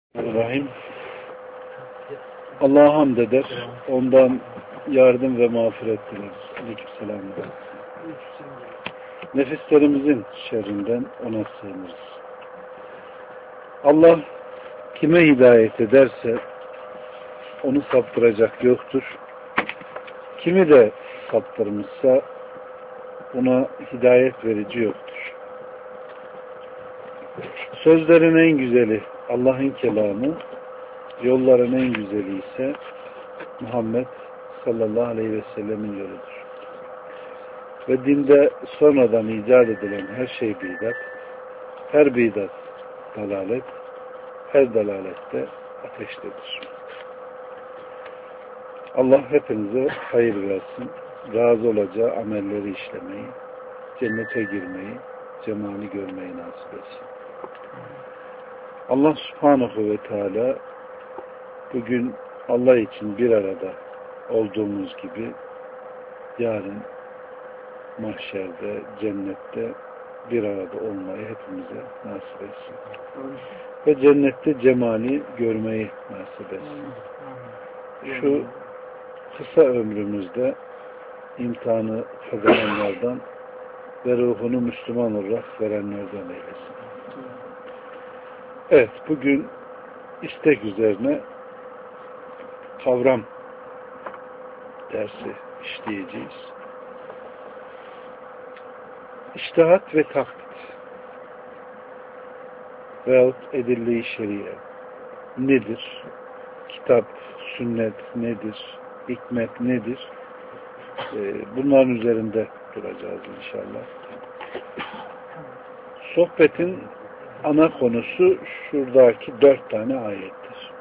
Rahim. Allah'a hamd eder. Ondan yardım ve mağfiret dileriz. Aleykümselam. Nefislerimizin şerrinden ona sığınırız. Allah kime hidayet ederse onu saptıracak yoktur. Kimi de saptırmışsa ona hidayet verici yoktur. Sözlerin en güzeli Allah'ın kelamı, yolların en güzeli ise Muhammed sallallahu aleyhi ve sellemin yoludur. Ve dinde sonradan icat edilen her şey bidat, her bidat dalalet, her dalalette ateştedir. Allah hepinize hayır versin, razı olacağı amelleri işlemeyi, cennete girmeyi, cemali görmeyi nasip etsin. Allah subhanahu ve teala bugün Allah için bir arada olduğumuz gibi yarın mahşerde, cennette bir arada olmayı hepimize nasip etsin. Ve cennette cemali görmeyi nasip etsin. Şu kısa ömrümüzde imtihanı kazananlardan ve ruhunu Müslüman olarak verenlerden eylesin. Evet, bugün istek üzerine kavram dersi işleyeceğiz. İçtihat ve taklit veyahut edille-i şeriye nedir? Kitap, sünnet nedir? Hikmet nedir? Bunların üzerinde duracağız inşallah. Sohbetin ana konusu şuradaki 4 tane ayettir.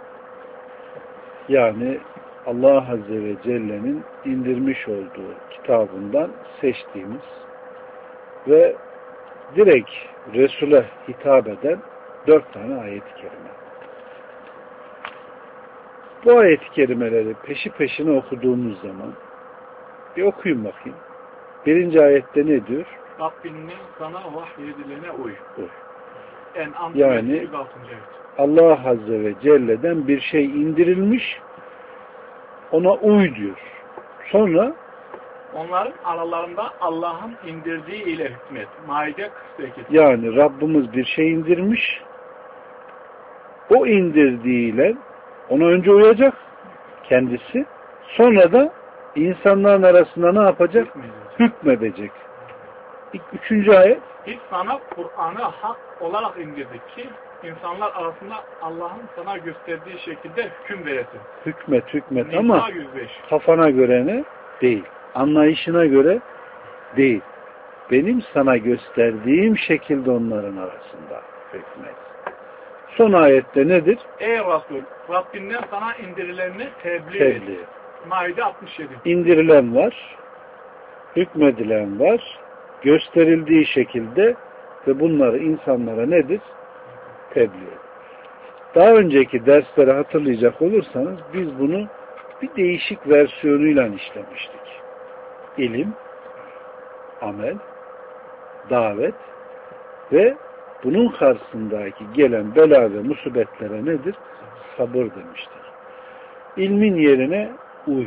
Yani Allah Azze ve Celle'nin indirmiş olduğu kitabından seçtiğimiz ve direkt Resul'e hitap eden 4 tane ayet-i kerime. Bu ayet-i kerimeleri peşi peşine okuduğumuz zaman bir okuyun bakayım. 1. ayette ne diyor? Rabbinin sana vahyedilene uy. Yani Allah Azze ve Celle'den bir şey indirilmiş, ona uy diyor. Sonra onların aralarında Allah'ın indirdiği ile hükmet. Maide 48. Yani Rabbimiz bir şey indirmiş, o indirdiğiyle ona önce uyacak kendisi, sonra da insanların arasında ne yapacak? Hükmedecek. 3. ayet. Biz sana Kur'an'ı hak olarak indirdik ki insanlar arasında Allah'ın sana gösterdiği şekilde hüküm veresin. Hükmet Nisa ama 105. kafana göre ne? Değil. Anlayışına göre değil. Benim sana gösterdiğim şekilde onların arasında hükmet. Son ayette nedir? Ey Resul, Rabbinden sana indirilenini tebliğ et. Maide 67. İndirilen var, hükmedilen var, gösterildiği şekilde ve bunları insanlara nedir? Tebliğ et. Daha önceki dersleri hatırlayacak olursanız biz bunu bir değişik versiyonuyla işlemiştik. İlim, amel, davet ve bunun karşısındaki gelen bela ve musibetlere nedir? Sabır demiştik. İlmin yerine uy.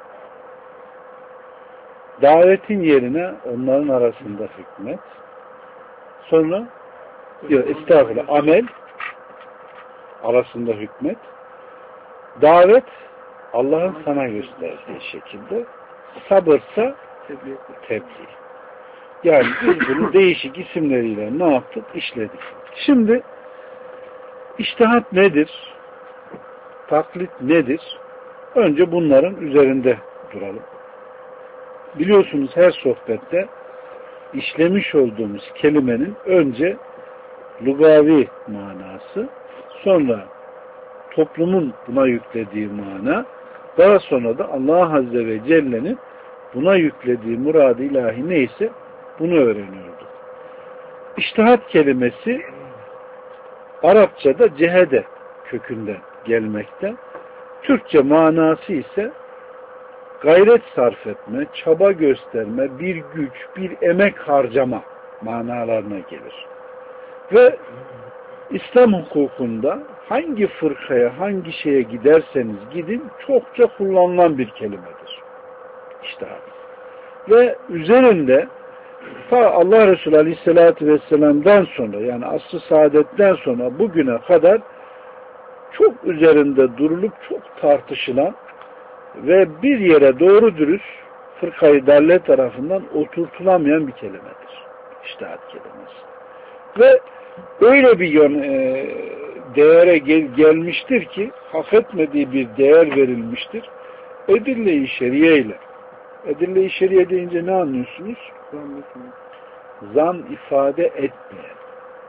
Davetin yerine onların arasında hükmet. Sonra amel arasında hükmet. Davet Allah'ın sana gösterdiği şekilde, sabırsa tebliğ. Yani biz bunu değişik isimleriyle ne yaptık? İşledik. Şimdi içtihat nedir? Taklit nedir? Önce bunların üzerinde duralım. Biliyorsunuz her sohbette işlemiş olduğumuz kelimenin önce lugavi manası, sonra toplumun buna yüklediği mana, daha sonra da Allah Azze ve Celle'nin buna yüklediği murad-ı ilahi neyse bunu öğreniyorduk. İçtihat kelimesi Arapçada cehede kökünden gelmekte. Türkçe manası ise gayret sarf etme, çaba gösterme, bir güç, bir emek harcama manalarına gelir. Ve İslam hukukunda hangi fırkaya, hangi şeye giderseniz gidin çokça kullanılan bir kelimedir. İçtihat. Ve üzerinde ta Allah Resulü Aleyhisselatü Vesselam'dan sonra, yani asr-ı saadetten sonra bugüne kadar çok üzerinde durulup çok tartışılan ve bir yere doğru dürüst fırkayı dalle tarafından oturtulamayan bir kelimedir. İçtihat kelimesi. Ve öyle bir değere gelmiştir ki hak etmediği bir değer verilmiştir. Edille-i şeriye ile. Edille-i şeriye deyince ne anlıyorsunuz? Zan ifade etmeyen,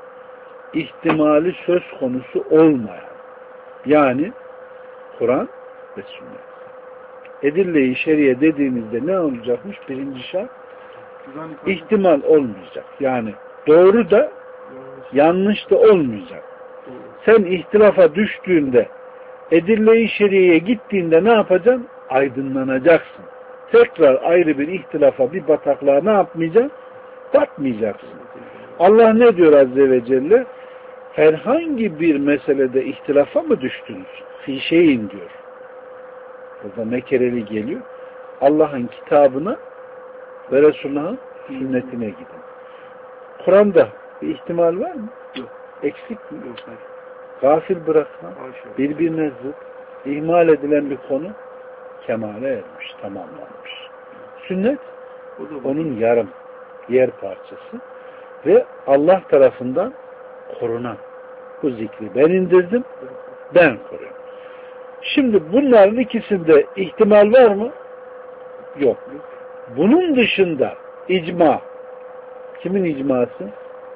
ihtimali söz konusu olmayan, yani Kur'an ve sünnet. Edille-i şeriye dediğimizde ne olacakmış? Birinci şart, ihtimal olmayacak. Yani doğru da yanlış da olmayacak. Sen ihtilafa düştüğünde, edille-i şeriyeye gittiğinde ne yapacaksın? Aydınlanacaksın. Tekrar ayrı bir ihtilafa, bir bataklığa ne yapmayacaksın? Batmayacaksın. Allah ne diyor Azze ve Celle? Herhangi bir meselede ihtilafa mı düştünüz? Fi şeyin diyor. Burada nekereli geliyor. Allah'ın kitabına ve Resulullah'ın sünnetine gidin. Kur'an'da bir ihtimal var mı? Yok. Eksik mi? Yok. Gafil bırakma, birbirine zıt, ihmal edilen bir konu kemale ermiş, tamamlanmış. Sünnet onun yarım, yer parçası ve Allah tarafından korunan. Bu zikri ben indirdim, ben koruyorum. Şimdi bunların ikisinde ihtimal var mı? Yok. Bunun dışında icma. Kimin icması?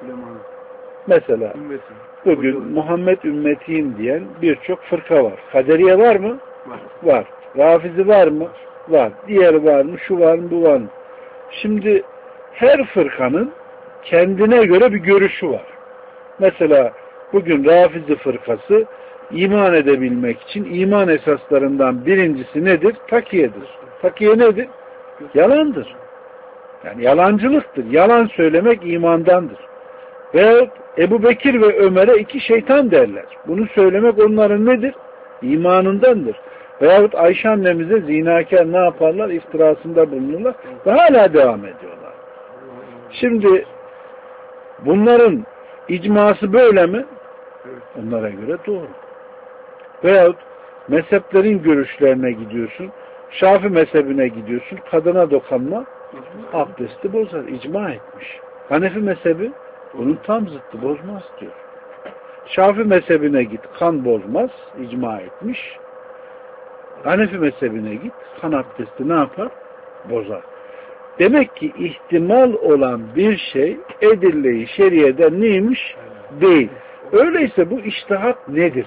Mesela bugün Muhammed ümmetiyim diyen birçok fırka var. Kaderiye var mı? Var. Rafizi var mı? Var. Diğeri var mı? Şu var mı? Bu var mı? Şimdi her fırkanın kendine göre bir görüşü var. Mesela bugün Rafizi fırkası iman edebilmek için iman esaslarından birincisi nedir? Takiyedir. Takiye nedir? Yalandır. Yani yalancılıktır. Yalan söylemek imandandır. Veyahut Ebu Bekir ve Ömer'e iki şeytan derler. Bunu söylemek onların nedir? İmanındandır. Veyahut Ayşe annemize zinakar ne yaparlar? İftirasında bulunurlar ve hala devam ediyorlar. Şimdi bunların icması böyle mi? Onlara göre doğru. Veyahut mezheplerin görüşlerine gidiyorsun. Şafi mezhebine gidiyorsun. Kadına dokunma abdesti bozar. İcma etmiş. Hanefi mezhebi bunun tam zıttı, bozmaz diyor. Şafi mezhebine git, kan bozmaz, icma etmiş. Hanefi mezhebine git, kan abdesti ne yapar? Bozar. Demek ki ihtimal olan bir şey edille-i şeriyeden neymiş? Değil. Öyleyse bu içtihat nedir?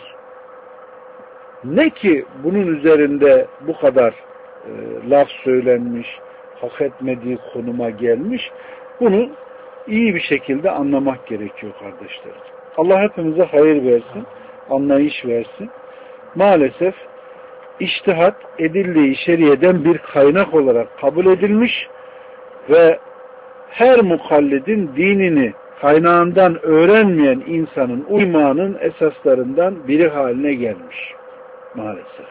Ne ki bunun üzerinde bu kadar laf söylenmiş, hak etmediği konuma gelmiş, bunu iyi bir şekilde anlamak gerekiyor kardeşlerim. Allah hepimize hayır versin, anlayış versin. Maalesef içtihat edille-i şeriyeden bir kaynak olarak kabul edilmiş ve her mukallidin dinini kaynağından öğrenmeyen insanın uymanın esaslarından biri haline gelmiş. Maalesef.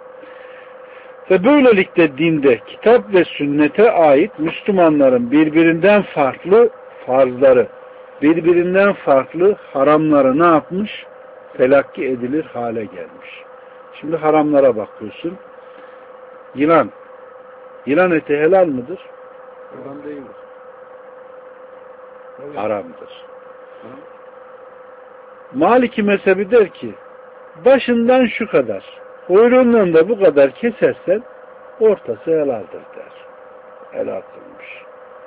Ve böylelikle dinde kitap ve sünnete ait Müslümanların birbirinden farklı farzları, birbirinden farklı haramları ne yapmış? Telakki edilir hale gelmiş. Şimdi haramlara bakıyorsun. Yılan. Yılan eti helal mıdır? Haram değildir. Haramdır. Maliki mezhebi der ki başından şu kadar, kuyruğundan da bu kadar kesersen ortası helaldir der. Helal kılmış.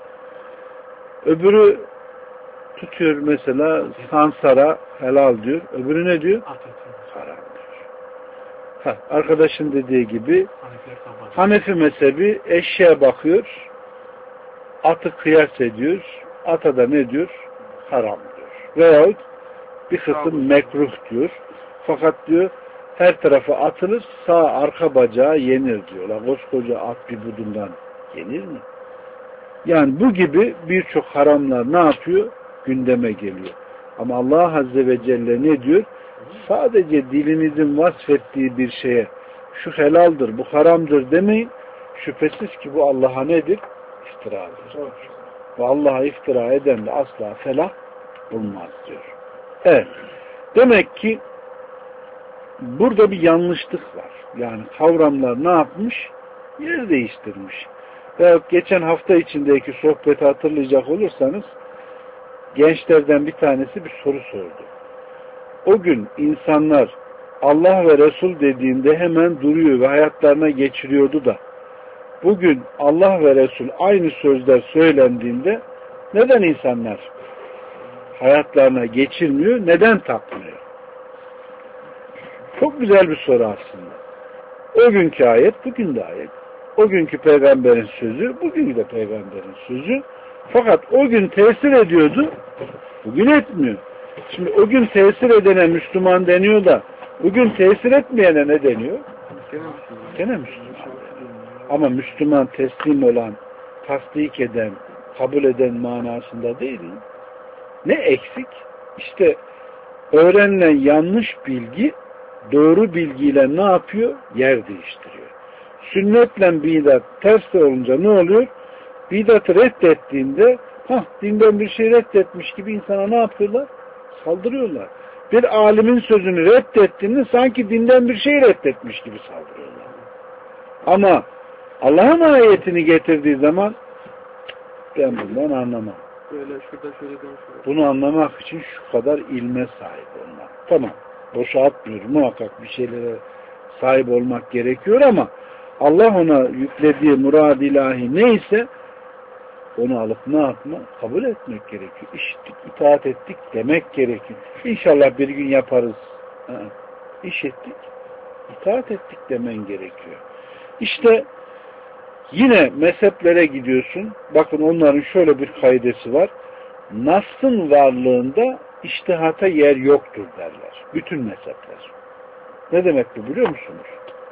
Öbürü tutuyor mesela sansara helal diyor. Öbürü ne diyor? Haram diyor. Arkadaşın dediği gibi Hanefi mezhebi eşeğe bakıyor, atı kıyas ediyor, ata da ne diyor? Haram diyor. Veyahut bir kısım mekruh diyor. Fakat diyor her tarafa atılır, sağ arka bacağı yenir diyorlar. Koskoca at bir budundan yenir mi? Yani bu gibi birçok haramlar ne yapıyor? Gündeme geliyor. Ama Allah Azze ve Celle ne diyor? sadece dilinizin vasfettiği bir şeye şu helaldir, bu haramdır demeyin. Şüphesiz ki bu Allah'a nedir? İftiradır. Ve Allah'a iftira eden de asla felah bulmaz diyor. Evet. Demek ki burada bir yanlışlık var. Yani kavramlar ne yapmış? Yer değiştirmiş. Ve geçen hafta içindeki sohbeti hatırlayacak olursanız gençlerden bir tanesi bir soru sordu. O gün insanlar Allah ve Resul dediğinde hemen duruyor ve hayatlarına geçiriyordu da bugün Allah ve Resul aynı sözler söylendiğinde neden insanlar hayatlarına geçirmiyor, neden takmıyor? Çok güzel bir soru aslında. O günkü ayet, bugün de ayet. O günkü peygamberin sözü, bugün de peygamberin sözü. Fakat o gün tesir ediyordu, bugün etmiyor. Şimdi o gün tesir edene Müslüman deniyor da bugün tesir etmeyene ne deniyor? Gene Müslüman. Ama Müslüman teslim olan, tasdik eden, kabul eden manasında değil mi? Ne eksik? İşte öğrenilen yanlış bilgi doğru bilgiyle ne yapıyor? Yer değiştiriyor. Sünnetle bidat ters olunca ne oluyor? Bidatı reddettiğinde dinden bir şey reddetmiş gibi insana ne yapıyorlar? Saldırıyorlar. Bir alimin sözünü reddettiğinde sanki dinden bir şey reddetmiş gibi saldırıyorlar. Ama Allah'ın ayetini getirdiği zaman ben bundan anlamam. Böyle şurada şöyle şöyle. Bunu anlamak için şu kadar ilme sahip olmak. Tamam. Boşa atmıyorum. Muhakkak bir şeylere sahip olmak gerekiyor ama Allah ona yüklediği murad ilahi neyse onu alıp ne yapma? Kabul etmek gerekiyor. İşittik, itaat ettik demek gerekiyor. İnşallah bir gün yaparız. İş ettik, itaat ettik demen gerekiyor. İşte yine mezheplere gidiyorsun. Bakın onların şöyle bir kaidesi var. Nas'ın varlığında içtihata yer yoktur derler. Bütün mezhepler. Ne demek bu biliyor musunuz?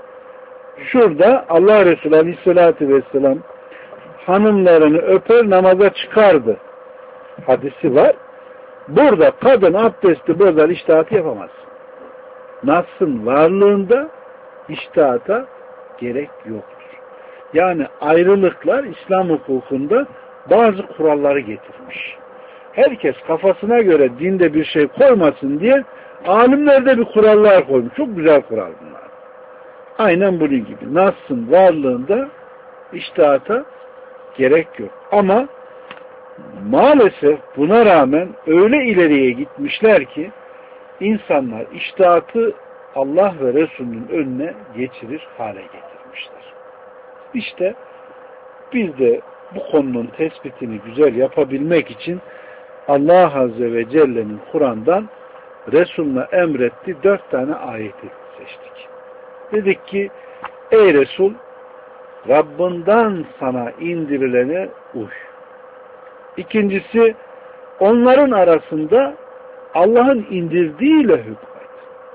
Şurada Allah Resulü Aleyhisselatü Vesselam hanımlarını öper namaza çıkardı hadisi var. Burada kadın abdesti bozar, içtihat yapamaz. Nas'ın varlığında içtihata gerek yoktur. Yani ayrılıklar İslam hukukunda bazı kuralları getirmiş. Herkes kafasına göre dinde bir şey koymasın diye alimler de bir kurallar koymuş. Çok güzel kural bunlar. Aynen bunun gibi. Nas'ın varlığında içtihata gerek yok. Ama maalesef buna rağmen öyle ileriye gitmişler ki insanlar içtihatı Allah ve Resulünün önüne geçirir hale getirmişler. İşte biz de bu konunun tespitini güzel yapabilmek için Allah Azze ve Celle'nin Kur'an'dan Resulüne emretti 4 tane ayeti seçtik. Dedik ki ey Resul Rabbinden sana indirilene uy. İkincisi onların arasında Allah'ın indirdiğiyle hükmet.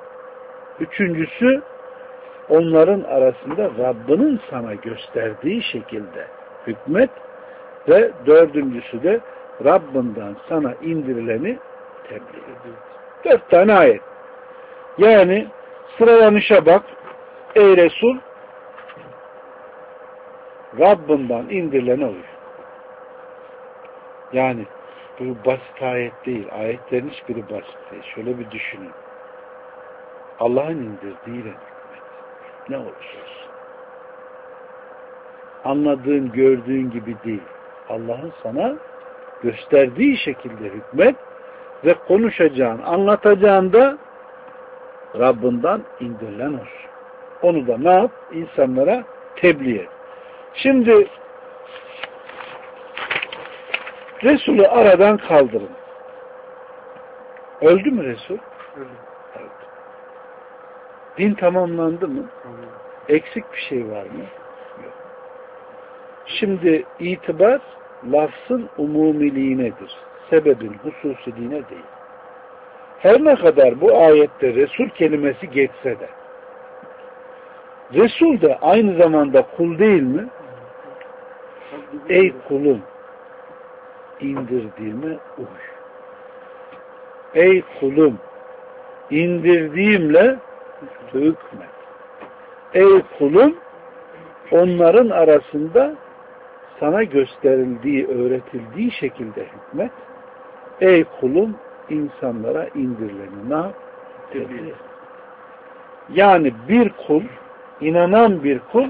Üçüncüsü onların arasında Rabbinin sana gösterdiği şekilde hükmet ve dördüncüsü de Rabbinden sana indirileni tebliğ ediyor. 4 tane ayet. Yani sıralanışa bak. Ey Resul Rabbinden indirilene uy. Yani bu basit ayet değil. Ayetlerin hiçbiri basit değil. Şöyle bir düşünün. Allah'ın indirdiğiyle hükmet. Ne olursa olsun. Anladığın, gördüğün gibi değil. Allah'ın sana gösterdiği şekilde hükmet ve konuşacağın, anlatacağın da Rabbinden indirilen olsun. Onu da ne yap? İnsanlara tebliğ et. Şimdi Resulü aradan kaldırın. Öldü mü Resul? Öldü. Din tamamlandı mı? Eksik bir şey var mı? Yok. Şimdi itibar lafzın umumiliğinedir. Sebebin hususiliğine değil. Her ne kadar bu ayette Resul kelimesi geçse de Resul de aynı zamanda kul değil mi? Ey kulum indirdiğime uy. Ey kulum indirdiğimle hükmet. Ey kulum, onların arasında sana gösterildiği, öğretildiği şekilde hükmet. Ey kulum, insanlara indirileni ne yap? Yani bir kul, inanan bir kul,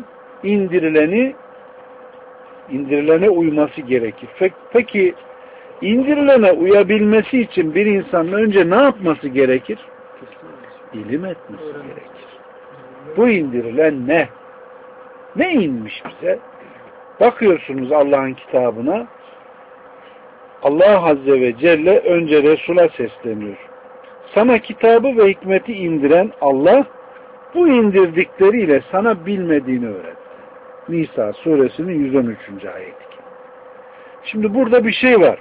indirilene uyması gerekir. Peki indirilene uyabilmesi için bir insanın önce ne yapması gerekir? İlim etmesi gerekir. Bu indirilen ne? Ne inmiş bize? Bakıyorsunuz Allah'ın kitabına, Allah Azze ve Celle önce Resul'a sesleniyor. Sana kitabı ve hikmeti indiren Allah, bu indirdikleriyle sana bilmediğini öğretti. Nisa suresinin 113. ayeti. Şimdi burada bir şey var.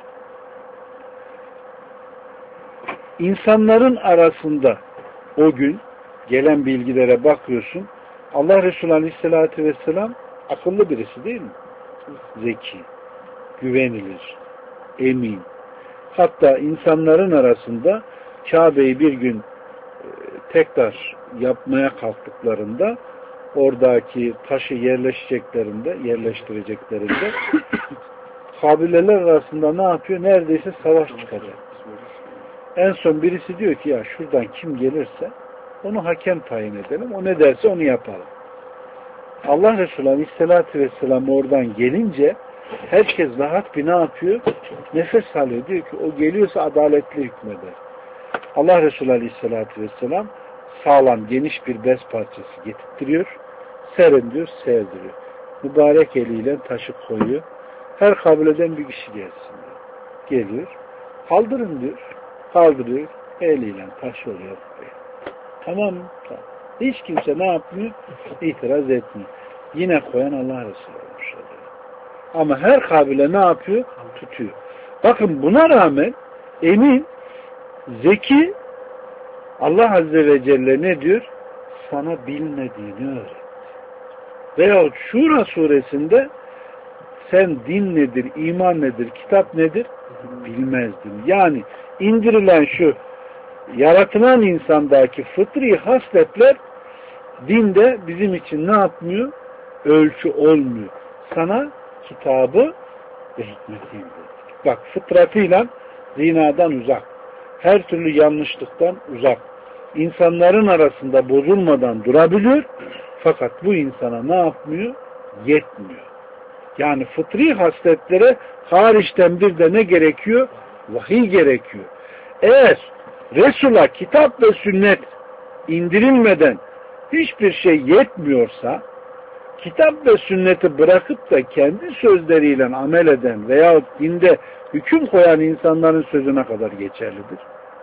İnsanların arasında o gün gelen bilgilere bakıyorsun. Allah Resulü Aleyhisselatü Vesselam akıllı birisi değil mi? Zeki, güvenilir, emin. Hatta insanların arasında Kabe'yi bir gün tekrar yapmaya kalktıklarında, oradaki taşı yerleştireceklerinde kabileler arasında ne yapıyor? Neredeyse savaş çıkacak. En son birisi diyor ki ya şuradan kim gelirse onu hakem tayin edelim. O ne derse onu yapalım. Allah Resulü Aleyhisselatü Vesselam oradan gelince herkes rahat bir ne yapıyor? Nefes alıyor. Diyor ki o geliyorsa adaletli hükmeder. Allah Resulü Aleyhisselatü Vesselam sağlam geniş bir bez parçası getirtiyor. Serin diyor, sevdiriyor. Mübarek eliyle taşı koyuyor. Her kabileden bir kişi gelsin diyor. Geliyor. Kaldırın diyor. Kaldırıyor. Eliyle taş oluyor. Tamam mı? Tamam. Hiç kimse ne yapmıyor? İtiraz etmiyor. Yine koyan Allah Resulü olmuş oluyor. Ama her kabile ne yapıyor? Tutuyor. Bakın buna rağmen emin, zeki, Allah Azze ve Celle ne diyor? Sana bilmediğini öğret. Veyahut Şura suresinde sen din nedir, iman nedir, kitap nedir? Bilmezdin. Yani indirilen şu yaratılan insandaki fıtri hasletler dinde bizim için ne yapmıyor? Ölçü olmuyor. Sana kitabı ve hikmeti indirdik. Bak fıtratıyla zinadan uzak. Her türlü yanlışlıktan uzak. İnsanların arasında bozulmadan durabiliyor. Fakat bu insana ne yapmıyor? Yetmiyor. Yani fıtri hasletlere hariçten bir de ne gerekiyor? Vahiy gerekiyor. Eğer Resul'a kitap ve sünnet indirilmeden hiçbir şey yetmiyorsa, kitap ve sünneti bırakıp da kendi sözleriyle amel eden veyahut dinde hüküm koyan insanların sözüne kadar geçerlidir.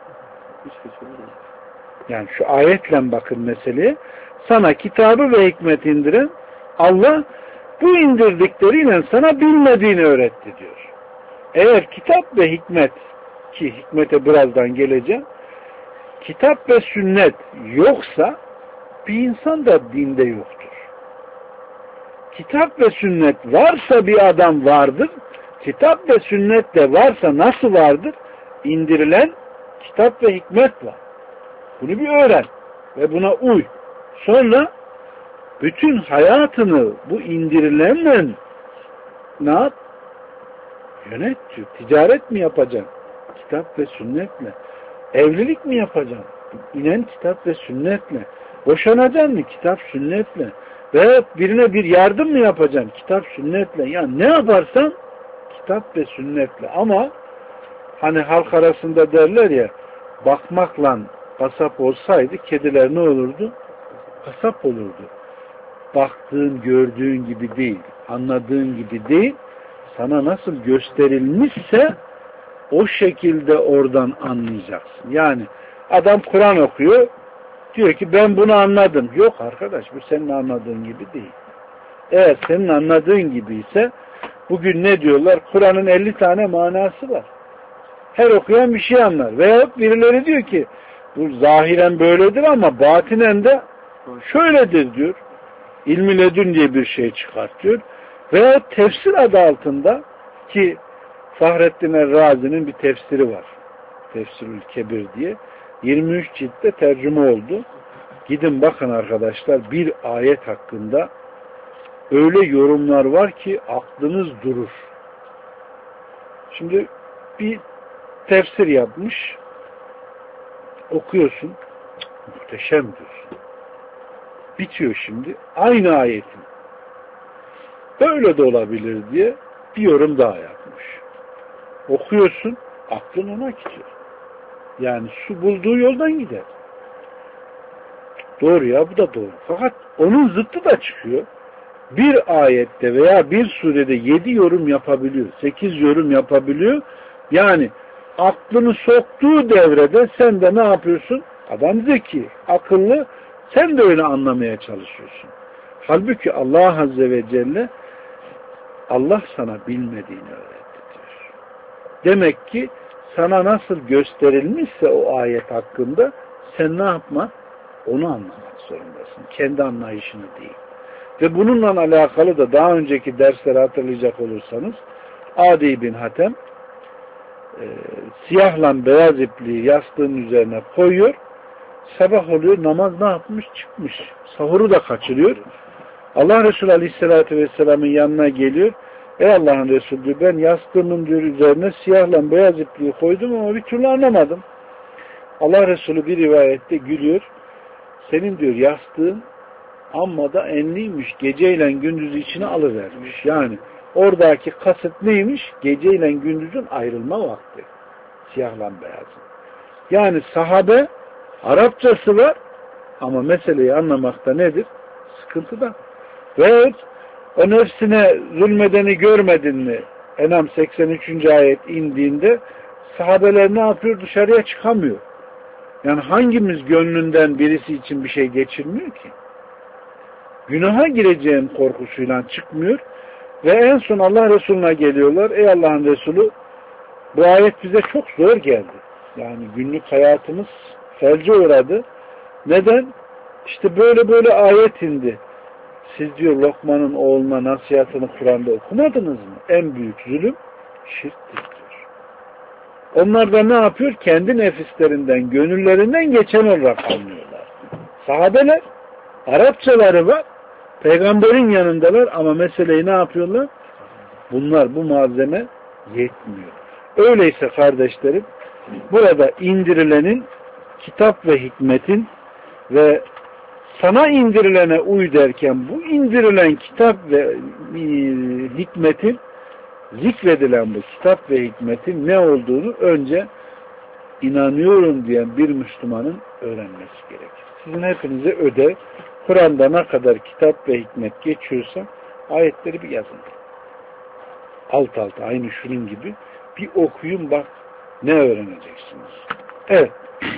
Yani şu ayetle bakın meseleye. Sana kitabı ve hikmet indiren Allah bu indirdikleriyle sana bilmediğini öğretti diyor. Eğer kitap ve hikmet, ki hikmete birazdan geleceğim, kitap ve sünnet yoksa bir insan da dinde yoktur. Kitap ve sünnet varsa bir adam vardır. Kitap ve sünnet de varsa nasıl vardır? İndirilen kitap ve hikmet var. Bunu bir öğren ve buna uy. Sonra bütün hayatını bu indirilenle ne yap? Yönet diyor. Ticaret mi yapacaksın? Kitap ve sünnetle. Evlilik mi yapacaksın? İnen kitap ve sünnetle. Boşanacaksın mı? Kitap sünnetle. Veya birine bir yardım mı yapacaksın? Kitap sünnetle. Yani ne yaparsan kitap ve sünnetle. Ama hani halk arasında derler ya, bakmakla kasap olsaydı kediler ne olurdu? Kasap olurdu. Baktığın, gördüğün gibi değil, anladığın gibi değil, sana nasıl gösterilmişse o şekilde oradan anlayacaksın. Yani adam Kur'an okuyor, diyor ki ben bunu anladım. Yok arkadaş, bu senin anladığın gibi değil. Eğer senin anladığın gibi ise bugün ne diyorlar? Kur'an'ın 50 tane manası var. Her okuyan bir şey anlar. Veyahut birileri diyor ki bu zahiren böyledir ama batinen de şöyledir diyor. İlmi ledün diye bir şey çıkartıyor. Veya tefsir adı altında, ki Fahrettin Er-Razi'nin bir tefsiri var. Tefsirül Kebir diye. 23 ciltte tercüme oldu. Gidin bakın arkadaşlar, bir ayet hakkında öyle yorumlar var ki aklınız durur. Şimdi bir tefsir yapmış, okuyorsun, muhteşem diyorsun. Bitiyor şimdi, aynı ayetin böyle de olabilir diye bir yorum daha yapmış. Okuyorsun, aklın ona gidiyor. Yani su bulduğu yoldan gider. Doğru ya, bu da doğru. Fakat onun zıttı da çıkıyor. Bir ayette veya bir surede 7 yorum yapabiliyor, 8 yorum yapabiliyor. Yani aklını soktuğu devrede sen de ne yapıyorsun? Adam zeki, akıllı, sen de öyle anlamaya çalışıyorsun. Halbuki Allah Azze ve Celle, Allah sana bilmediğini öğretti diyor. Demek ki sana nasıl gösterilmişse o ayet hakkında sen ne yapma? Onu anlamak zorundasın. Kendi anlayışını değil. Ve bununla alakalı da daha önceki dersleri hatırlayacak olursanız Adi bin Hatem siyahla beyaz ipliği yastığın üzerine koyuyor. Sabah oluyor, namaz ne yapmış? Çıkmış. Sahuru da kaçırıyor. Allah Resulü Aleyhisselatü Vesselam'ın yanına geliyor. Ey Allah'ın Resulü diyor, ben yastığımın diyor üzerine siyahla beyaz ipliği koydum ama bir türlü anlamadım. Allah Resulü bir rivayette gülüyor. Senin diyor yastığın amma da enliymiş. Geceyle gündüzü içine alıvermiş. Yani oradaki kasıt neymiş? Geceyle gündüzün ayrılma vakti. Siyahla beyazın. Yani sahabe Arapçası var ama meseleyi anlamakta nedir? Sıkıntıda. Ve o nefsine zulmedeni görmedin mi? Enam 83. ayet indiğinde sahabeler ne yapıyor? Dışarıya çıkamıyor. Yani hangimiz gönlünden birisi için bir şey geçirmiyor ki? Günaha gireceğim korkusuyla çıkmıyor ve en son Allah Resulü'ne geliyorlar. Ey Allah'ın Resulü, bu ayet bize çok zor geldi. Yani günlük hayatımız felce uğradı. Neden? İşte böyle ayet indi. Siz diyor Lokman'ın oğluna nasihatını Kur'an'da okumadınız mı? En büyük zulüm şirktir diyor. Onlar da ne yapıyor? Kendi nefislerinden, gönüllerinden geçen olarak anlıyorlar. Sahabeler Arapçaları var. Peygamberin yanındalar ama meseleyi ne yapıyorlar? Bunlar, bu malzeme yetmiyor. Öyleyse kardeşlerim, burada indirilenin kitap ve hikmetin ve sana indirilene uy derken bu indirilen kitap ve hikmetin, zikredilen bu kitap ve hikmetin ne olduğunu önce inanıyorum diyen bir Müslümanın öğrenmesi gerekir. Sizin hepinize ödev, Kur'an'da ne kadar kitap ve hikmet geçiyorsa ayetleri bir yazın. Alt alta aynı şunun gibi bir okuyun, bak ne öğreneceksiniz. Evet.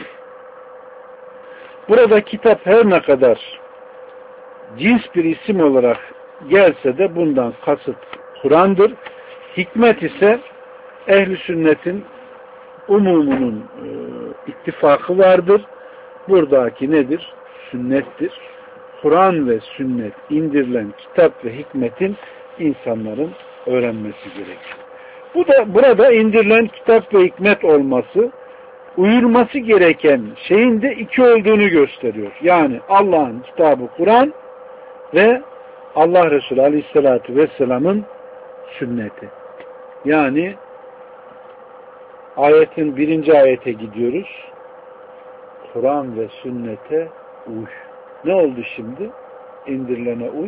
Burada kitap her ne kadar cins bir isim olarak gelse de bundan kasıt Kur'an'dır. Hikmet ise ehl-i sünnetin umumunun ittifakı vardır. Buradaki nedir? Sünnettir. Kur'an ve sünnet indirilen kitap ve hikmetin insanların öğrenmesi gerekir. Burada indirilen kitap ve hikmet olması, uyulması gereken şeyin de iki olduğunu gösteriyor. Yani Allah'ın kitabı Kur'an ve Allah Resulü Aleyhisselatü Vesselam'ın sünneti. Yani ayetin 1. ayete gidiyoruz. Kur'an ve sünnete uy. Ne oldu şimdi? İndirilene uy.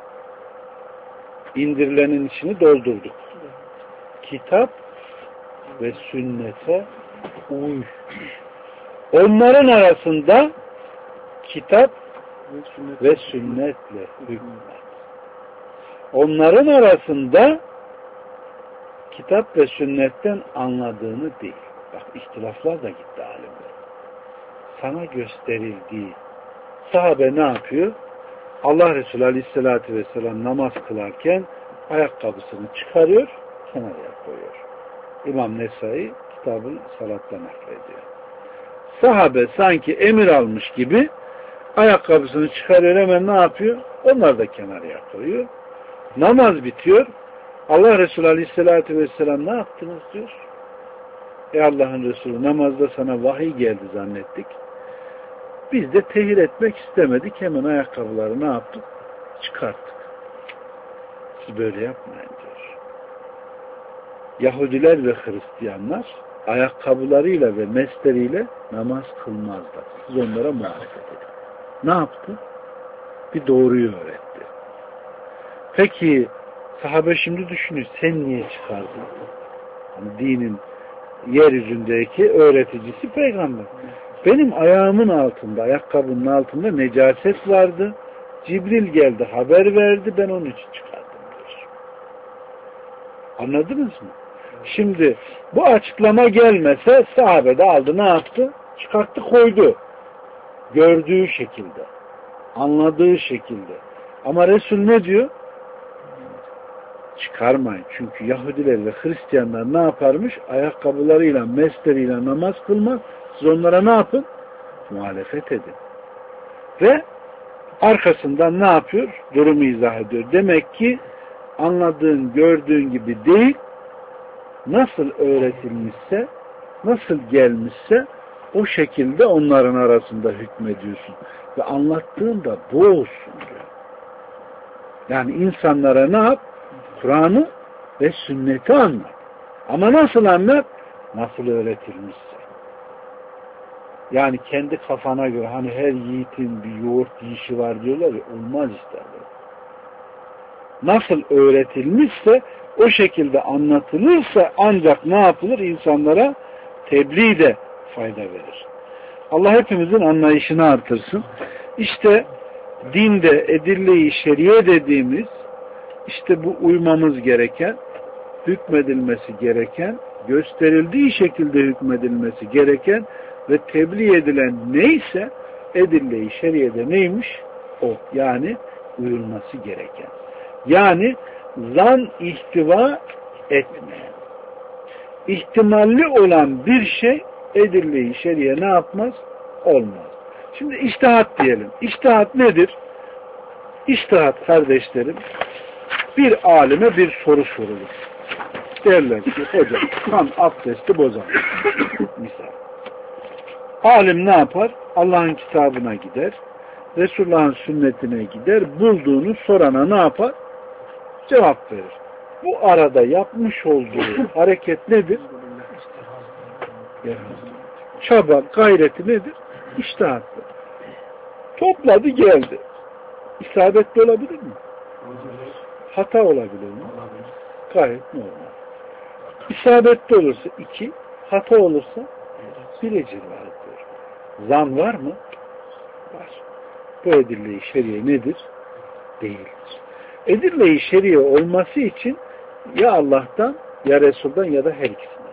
İndirilenin içini doldurduk. Kitap ve sünnete uy. Onların arasında kitap ve sünnetle hükmet. Onların arasında kitap ve sünnetten anladığını değil. Bak ihtilaflar da gitti alimler. Sana gösterildiği, sahabe ne yapıyor? Allah Resulü Aleyhisselatü Vesselam namaz kılarken ayakkabısını çıkarıyor, kenara koyuyor. İmam Nesai kitabı salatla naklediyor. Sahabe sanki emir almış gibi ayakkabısını çıkarıyor, hemen ne yapıyor? Onlar da kenara koyuyor. Namaz bitiyor. Allah Resulü Aleyhisselatü Vesselam ne yaptınız diyor. Allah'ın Resulü, namazda sana vahiy geldi zannettik. Biz de tehir etmek istemedik. Hemen ayakkabıları ne yaptık? Çıkarttık. Siz böyle yapmayın diyor. Yahudiler ve Hristiyanlar ayakkabılarıyla ve mesleriyle namaz kılmazlar. Siz onlara muhalefet edin. Ne yaptı? Bir doğruyu öğretti. Peki sahabe şimdi düşünüyor, sen niye çıkardın? Yani dinin yeryüzündeki öğreticisi peygamber. Benim ayağımın altında, ayakkabının altında necaset vardı. Cibril geldi, haber verdi, ben onun için çıkardım diyor. Anladınız mı? Şimdi bu açıklama gelmese sahabe de aldı, ne yaptı? Çıkarttı, koydu. Gördüğü şekilde, anladığı şekilde. Ama Resul ne diyor? Çıkarmayın. Çünkü Yahudiler ve Hristiyanlar ne yaparmış? Ayakkabılarıyla, mesleriyle namaz kılmaz. Siz onlara ne yapın? Muhalefet edin. Ve arkasından ne yapıyor? Durumu izah ediyor. Demek ki anladığın, gördüğün gibi değil, nasıl öğretilmişse, nasıl gelmişse o şekilde onların arasında hükmediyorsun. Ve anlattığın da bu olsun diyor. Yani insanlara ne yap? Kur'an'ı ve sünneti anlat. Ama nasıl anlat? Nasıl öğretilmişse. Yani kendi kafana göre, hani her yiğitin bir yoğurt yiyişi var diyorlar ya, olmaz işte. Nasıl öğretilmişse o şekilde anlatılırsa ancak ne yapılır? İnsanlara tebliğ de fayda verir. Allah hepimizin anlayışını artırsın. İşte dinde edille-i şeriye dediğimiz, işte bu uymamız gereken, hükmedilmesi gereken, gösterildiği şekilde hükmedilmesi gereken ve tebliğ edilen neyse edille-i şeriyede neymiş? O. Yani uyulması gereken. Yani zan ihtiva etmeyen. İhtimalli olan bir şey edille-i şeriye ne yapmaz? Olmaz. Şimdi içtihat diyelim. İçtihat nedir? İçtihat kardeşlerim, bir alime bir soru sorulur. Derler ki hocam kan abdesti bozar. Misal. Alim ne yapar? Allah'ın kitabına gider. Resulullah'ın sünnetine gider. Bulduğunu sorana ne yapar? Cevap verir. Bu arada yapmış olduğu hareket nedir? Çaba, gayreti nedir? İçtihattır. Topladı geldi. İsabetli olabilir mi? Hata olabilir mi? Gayet normal. İsabetli olursa 2, hata olursa 1 ecir vardır. Zan var mı? Var. Bu edille-i şeriye nedir? Değildir. Edille-i şeriye olması için ya Allah'tan, ya Resul'dan ya da her ikisinden.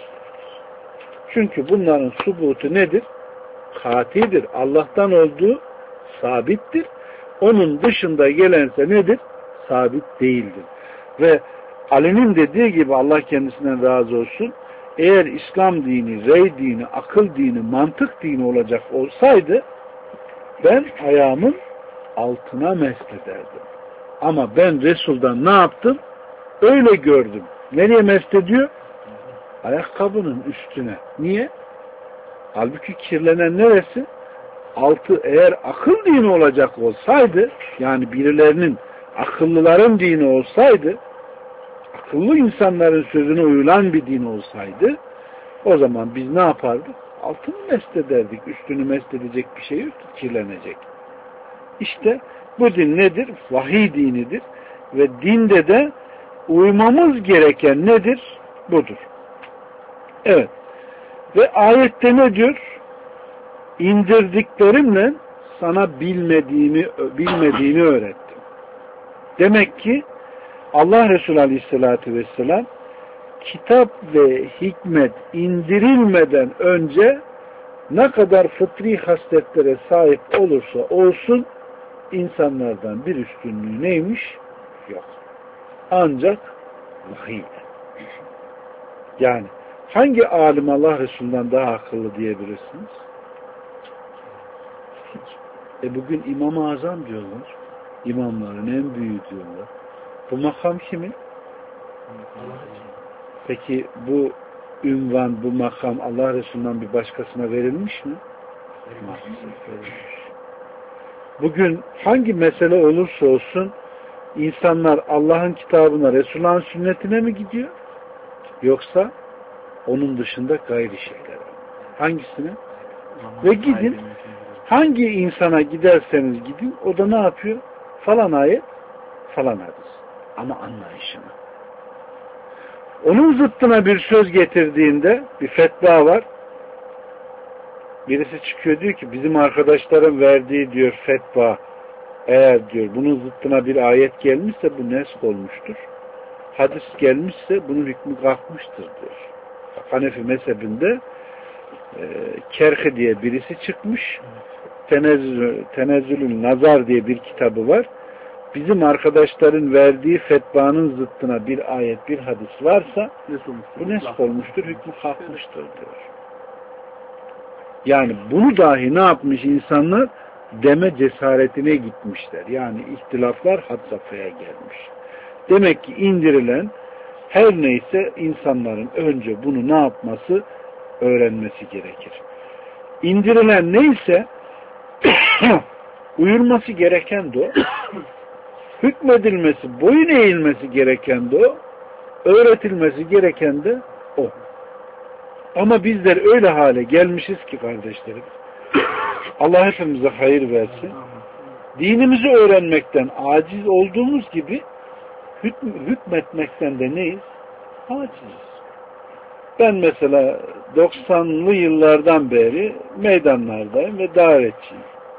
Çünkü bunların subutu nedir? Katidir. Allah'tan olduğu sabittir. Onun dışında gelense nedir? Sabit değildir. Ve Ali'nin dediği gibi, Allah kendisinden razı olsun, eğer İslam dini, rey dini, akıl dini, mantık dini olacak olsaydı ben ayağımın altına meslederdim. Ama ben Resul'dan ne yaptım? Öyle gördüm. Nereye meslediyor? Ayakkabının üstüne. Niye? Halbuki kirlenen neresi? Altı. Eğer akıl dini olacak olsaydı, yani birilerinin, akıllıların dini olsaydı, akıllı insanların sözüne uyulan bir din olsaydı, o zaman biz ne yapardık? Altını meslederdik. Üstünü mesledecek bir şey yok, kirlenecek. İşte bu din nedir? Vahiy dinidir. Ve dinde de uymamız gereken nedir? Budur. Evet. Ve ayette ne diyor? İndirdiklerimle sana bilmediğini öğrettim. Demek ki Allah Resulü Aleyhisselatü Vesselam kitap ve hikmet indirilmeden önce ne kadar fıtri hasletlere sahip olursa olsun insanlardan bir üstünlüğü neymiş? Yok. Ancak vahiy. Yani hangi alim Allah Resulü'nden daha akıllı diyebilirsiniz? Bugün İmam-ı Azam diyorlar. İmamların en büyüğü diyorlar. Bu makam kimin? Peki bu ünvan, bu makam Allah Resulü'nden bir başkasına verilmiş mi? Maalesef verilmiş. Bugün hangi mesele olursa olsun insanlar Allah'ın kitabına, Resulullah'ın sünnetine mi gidiyor? Yoksa onun dışında gayri şeylere. Hangisine? Ve gidin, hangi insana giderseniz gidin, o da ne yapıyor? Falan ayet, falan hadis. Ama anlayışını. Onun zıttına bir söz getirdiğinde bir fetva var. Birisi çıkıyor diyor ki bizim arkadaşların verdiği diyor fetva, eğer diyor bunun zıttına bir ayet gelmişse bu nesk olmuştur. Hadis gelmişse bunun hükmü kalkmıştır diyor. Hanefi mezhebinde Kerhi diye birisi çıkmış. Tenezzülün Nazar diye bir kitabı var. Bizim arkadaşların verdiği fetvanın zıttına bir ayet, bir hadis varsa bu nesk olmuştur, hükmü kalkmıştır diyor. Yani bunu dahi ne yapmış insanlar? Deme cesaretine gitmişler. Yani ihtilaflar had safhaya gelmiş. Demek ki indirilen her neyse insanların önce bunu ne yapması? Öğrenmesi gerekir. İndirilen neyse uyulması gereken de o. Hükmedilmesi, boyun eğilmesi gereken de o. Öğretilmesi gereken de o. Ama bizler öyle hale gelmişiz ki kardeşlerim. Allah hepimize hayır versin. Dinimizi öğrenmekten aciz olduğumuz gibi hükmetmekten de neyiz? Aciziz. Ben mesela 90'lı yıllardan beri meydanlardayım ve davetçiyim.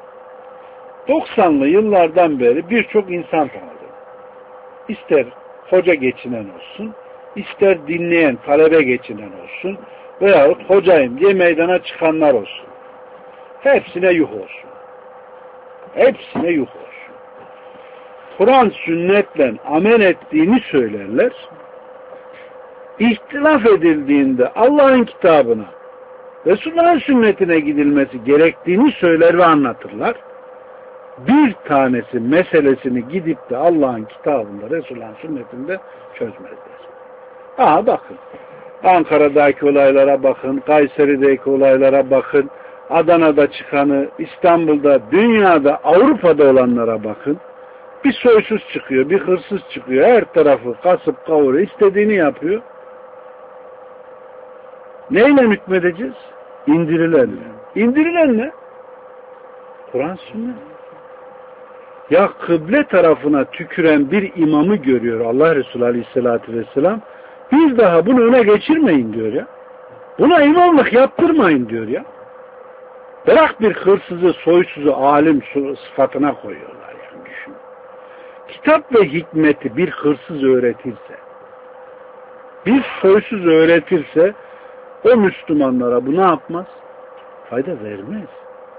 90'lı yıllardan beri birçok insan tanıdım. İster hoca geçinen olsun, ister dinleyen, talebe geçinen olsun veyahut hocayım diye meydana çıkanlar olsun. Hepsine yuh olsun. Hepsine yuh olsun. Kur'an sünnetle amel ettiğini söylerler. İhtilaf edildiğinde Allah'ın kitabına, Resulullah'ın sünnetine gidilmesi gerektiğini söyler ve anlatırlar. Bir tanesi meselesini gidip de Allah'ın kitabında, Resulullah'ın sünnetinde çözmezler. Bakın. Ankara'daki olaylara bakın, Kayseri'deki olaylara bakın, Adana'da çıkanı, İstanbul'da, dünyada, Avrupa'da olanlara bakın. Bir soysuz çıkıyor, bir hırsız çıkıyor, her tarafı kasıp kavuruyor, istediğini yapıyor. Neyle hükmedeceğiz? İndirilenle. İndirilen ne? Kur'an sünnet. Ya kıble tarafına tüküren bir imamı görüyor Allah Resulü Aleyhisselatü Vesselam. Bir daha bunu öne geçirmeyin diyor ya. Buna imamlık yaptırmayın diyor ya. Bırak bir hırsızı, soysuzu alim sıfatına koyuyorlar yani düşün. Kitap ve hikmeti bir hırsız öğretirse, bir soysuz öğretirse o Müslümanlara bu ne yapmaz? Fayda vermez.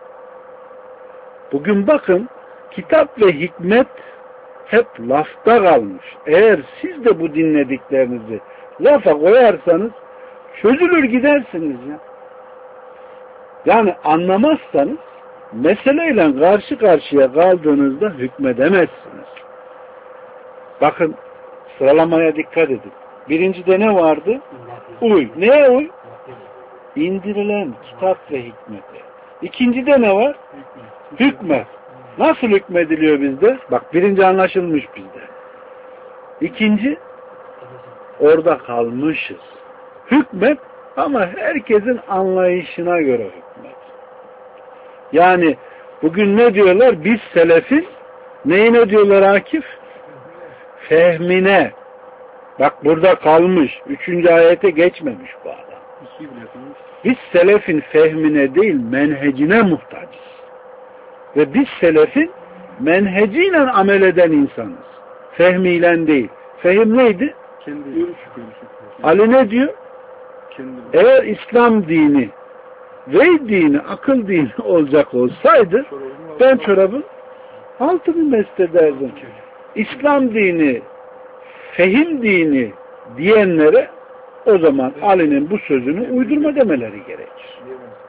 Bugün bakın kitap ve hikmet hep lafta kalmış. Eğer siz de bu dinlediklerinizi lafa koyarsanız çözülür gidersiniz ya. Yani anlamazsanız meseleyle karşı karşıya kaldığınızda hükmedemezsiniz. Bakın sıralamaya dikkat edin. Birincide ne vardı? Uy. Neye uy? İndirilen kitap ve hikmete. İkincide ne var? Hükmet. Nasıl hükmediliyor bizde? Bak birinci anlaşılmış bizde. İkinci orada kalmışız. Hükmet ama herkesin anlayışına göre hükmet. Yani bugün ne diyorlar? Biz selefin neyine diyorlar Akif? Fehmine. Bak burada kalmış. 3. ayete geçmemiş bu adam. Biz selefin fehmine değil menhecine muhtacız. Ve biz selefin menheciyle amel eden insanız. Fehmiyle değil. Fehim neydi? Ali ne diyor? Eğer İslam dini ve dini, akıl dini olacak olsaydı ben çorabın altını mest ederdim. İslam dini, fehim dini diyenlere o zaman Ali'nin bu sözünü uydurma demeleri gerekir.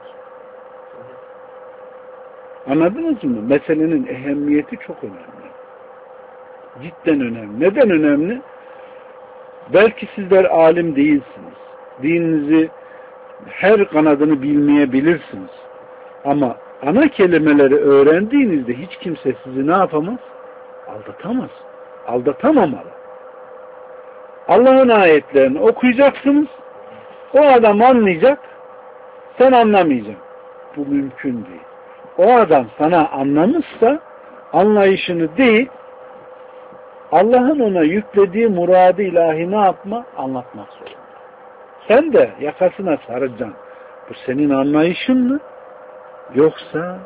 Anladınız mı? Meselenin ehemmiyeti çok önemli. Cidden önemli. Neden önemli? Belki sizler alim değilsiniz. dininizi her kanadını bilmeyebilirsiniz. Ama ana kelimeleri öğrendiğinizde hiç kimse sizi ne yapamaz? Aldatamaz. Aldatamamalı. Allah'ın ayetlerini okuyacaksınız. O adam anlayacak. Sen anlamayacaksın. Bu mümkün değil. O adam sana anlamışsa anlayışını değil, Allah'ın ona yüklediği muradı ilahi ne yapma? Anlatmak zorunda. Sen de yakasına saracaksın. Bu senin anlayışın mı? Yoksa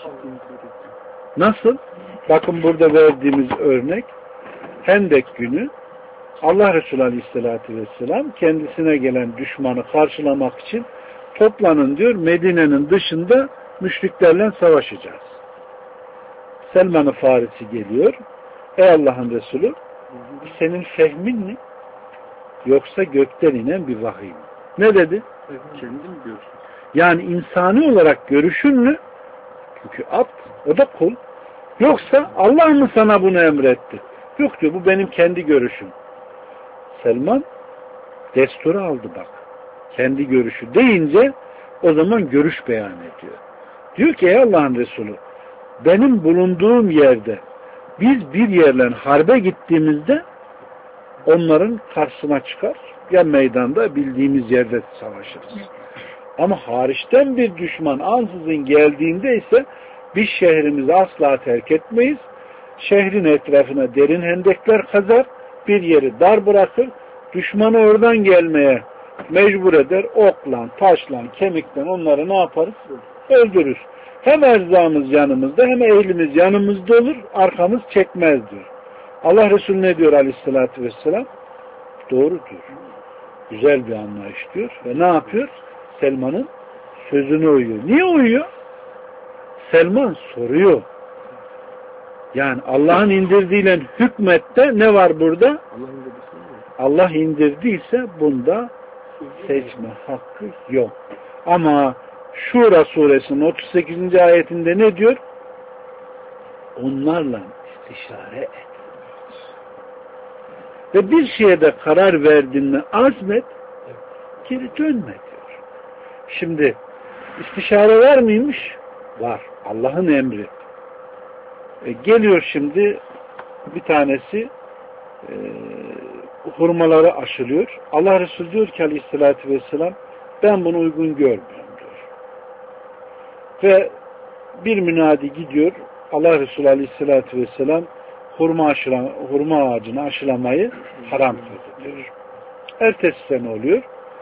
nasıl? Bakın burada verdiğimiz örnek Hendek günü Allah Resulü Aleyhisselatü Vesselam kendisine gelen düşmanı karşılamak için toplanın diyor, Medine'nin dışında müşriklerle savaşacağız. Selman-ı Farisi geliyor. Ey Allah'ın Resulü, senin fehmin mi? Yoksa gökten inen bir vahiy mi? Ne dedi? Kendim görüşüm. Yani insani olarak görüşün mü? Çünkü abd, o da kul. Yoksa Allah mı sana bunu emretti? Yok diyor, bu benim kendi görüşüm. Selman desturu aldı bak. Kendi görüşü deyince o zaman görüş beyan ediyor. Diyor ki ey Allah'ın Resulü, benim bulunduğum yerde biz bir yerle harbe gittiğimizde onların karşısına çıkar. Ya meydanda bildiğimiz yerde savaşırız. Ama hariçten bir düşman ansızın geldiğinde ise biz şehrimizi asla terk etmeyiz. Şehrin etrafına derin hendekler kazar, bir yeri dar bırakır, düşmanı oradan gelmeye mecbur eder, okla, taşla, kemikle onları ne yaparız? Öldürürüz. Hem erzağımız yanımızda hem ehlimiz yanımızda olur, arkamız çekmez diyor. Allah Resulü ne diyor Aleyhisselatü Vesselam? Doğru diyor. Güzel bir anlayış diyor. Ve ne yapıyor? Selman'ın sözüne uyuyor. Niye uyuyor? Selman soruyor. Yani Allah'ın indirdiğiyle hükmette ne var burada? Allah indirdiyse bunda seçme hakkı yok. Ama Şura suresinin 38. ayetinde ne diyor? Onlarla istişare et. Ve bir şeye de karar verdiğinde azmet, geri dönme diyor. Şimdi istişare var mıymış? Var. Allah'ın emri. Geliyor şimdi bir tanesi hurmaları aşılıyor. Allah Resulü diyor ki Aleyhisselatü Vesselam, ben bunu uygun görmüyorum diyor. Ve bir münadi gidiyor. Allah Resulü Aleyhisselatü Vesselam hurma ağacını aşılamayı haram kıldı diyor. Ertesi sene oluyor.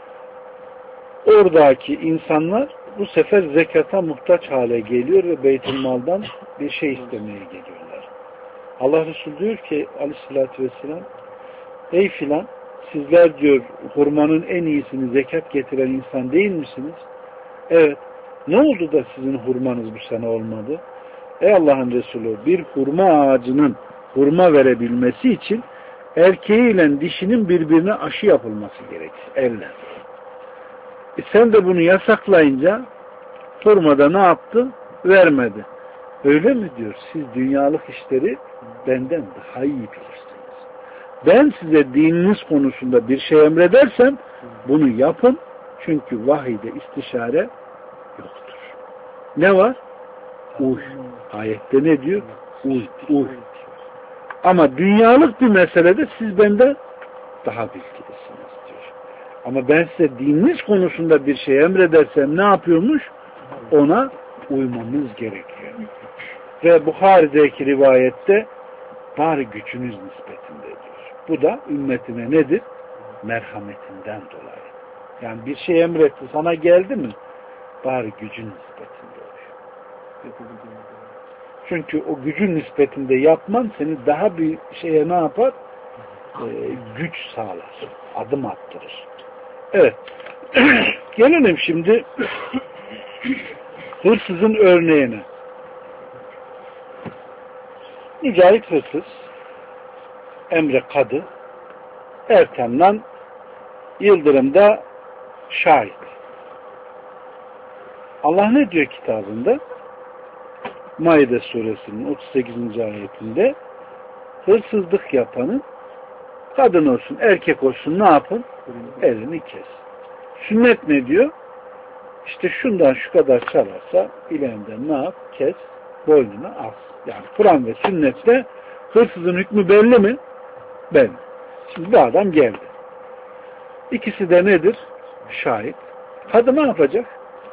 Oradaki insanlar bu sefer zekata muhtaç hale geliyor ve Beytülmal'dan bir şey istemeye geliyorlar. Allah Resulü diyor ki Aleyhisselatü Vesselam, ey filan, sizler diyor hurmanın en iyisini zekat getiren insan değil misiniz? Evet. Ne oldu da sizin hurmanız bu sene olmadı? Ey Allah'ın Resulü, bir hurma ağacının hurma verebilmesi için erkeğiyle dişinin birbirine aşı yapılması gerekir. Elle. Sen de bunu yasaklayınca hurmada ne yaptı? Vermedi. Öyle mi diyor? Siz dünyalık işleri benden daha iyi bilirsiniz. Ben size dininiz konusunda bir şey emredersem bunu yapın. Çünkü vahiyde istişare yoktur. Ne var? Uy. Ayette ne diyor? Uy. Uy. Ama dünyalık bir meselede siz benden daha bilgilisiniz diyor. Ama ben size dininiz konusunda bir şey emredersem ne yapıyormuş? Ona uymamız gerekiyor. Ve Buhari'deki rivayette bari gücünüz nispetinde diyor. Bu da ümmetine nedir? Merhametinden dolayı. Yani bir şey emretti, sana geldi mi? Bari gücün nispetinde oluyor. Çünkü o gücün nispetinde yapman seni daha bir şeye ne yapar? Güç sağlar. Adım attırır. Evet. Gelelim şimdi hırsızın örneğine. Mücahit hırsız, Emre Kadı, Ertem'den Yıldırım'da şahit. Allah ne diyor kitabında? Maide suresinin 38. ayetinde hırsızlık yapanın kadın olsun, erkek olsun ne yapın? Elini kes. Sünnet ne diyor? İşte şundan şu kadar çalarsa bileğinden ne yap? Kes, boynuna as. Yani Kur'an ve sünnetle hırsızın hükmü belli mi? Belli. Şimdi bir adam geldi. İkisi de nedir? Şahit. Kadın ne yapacak?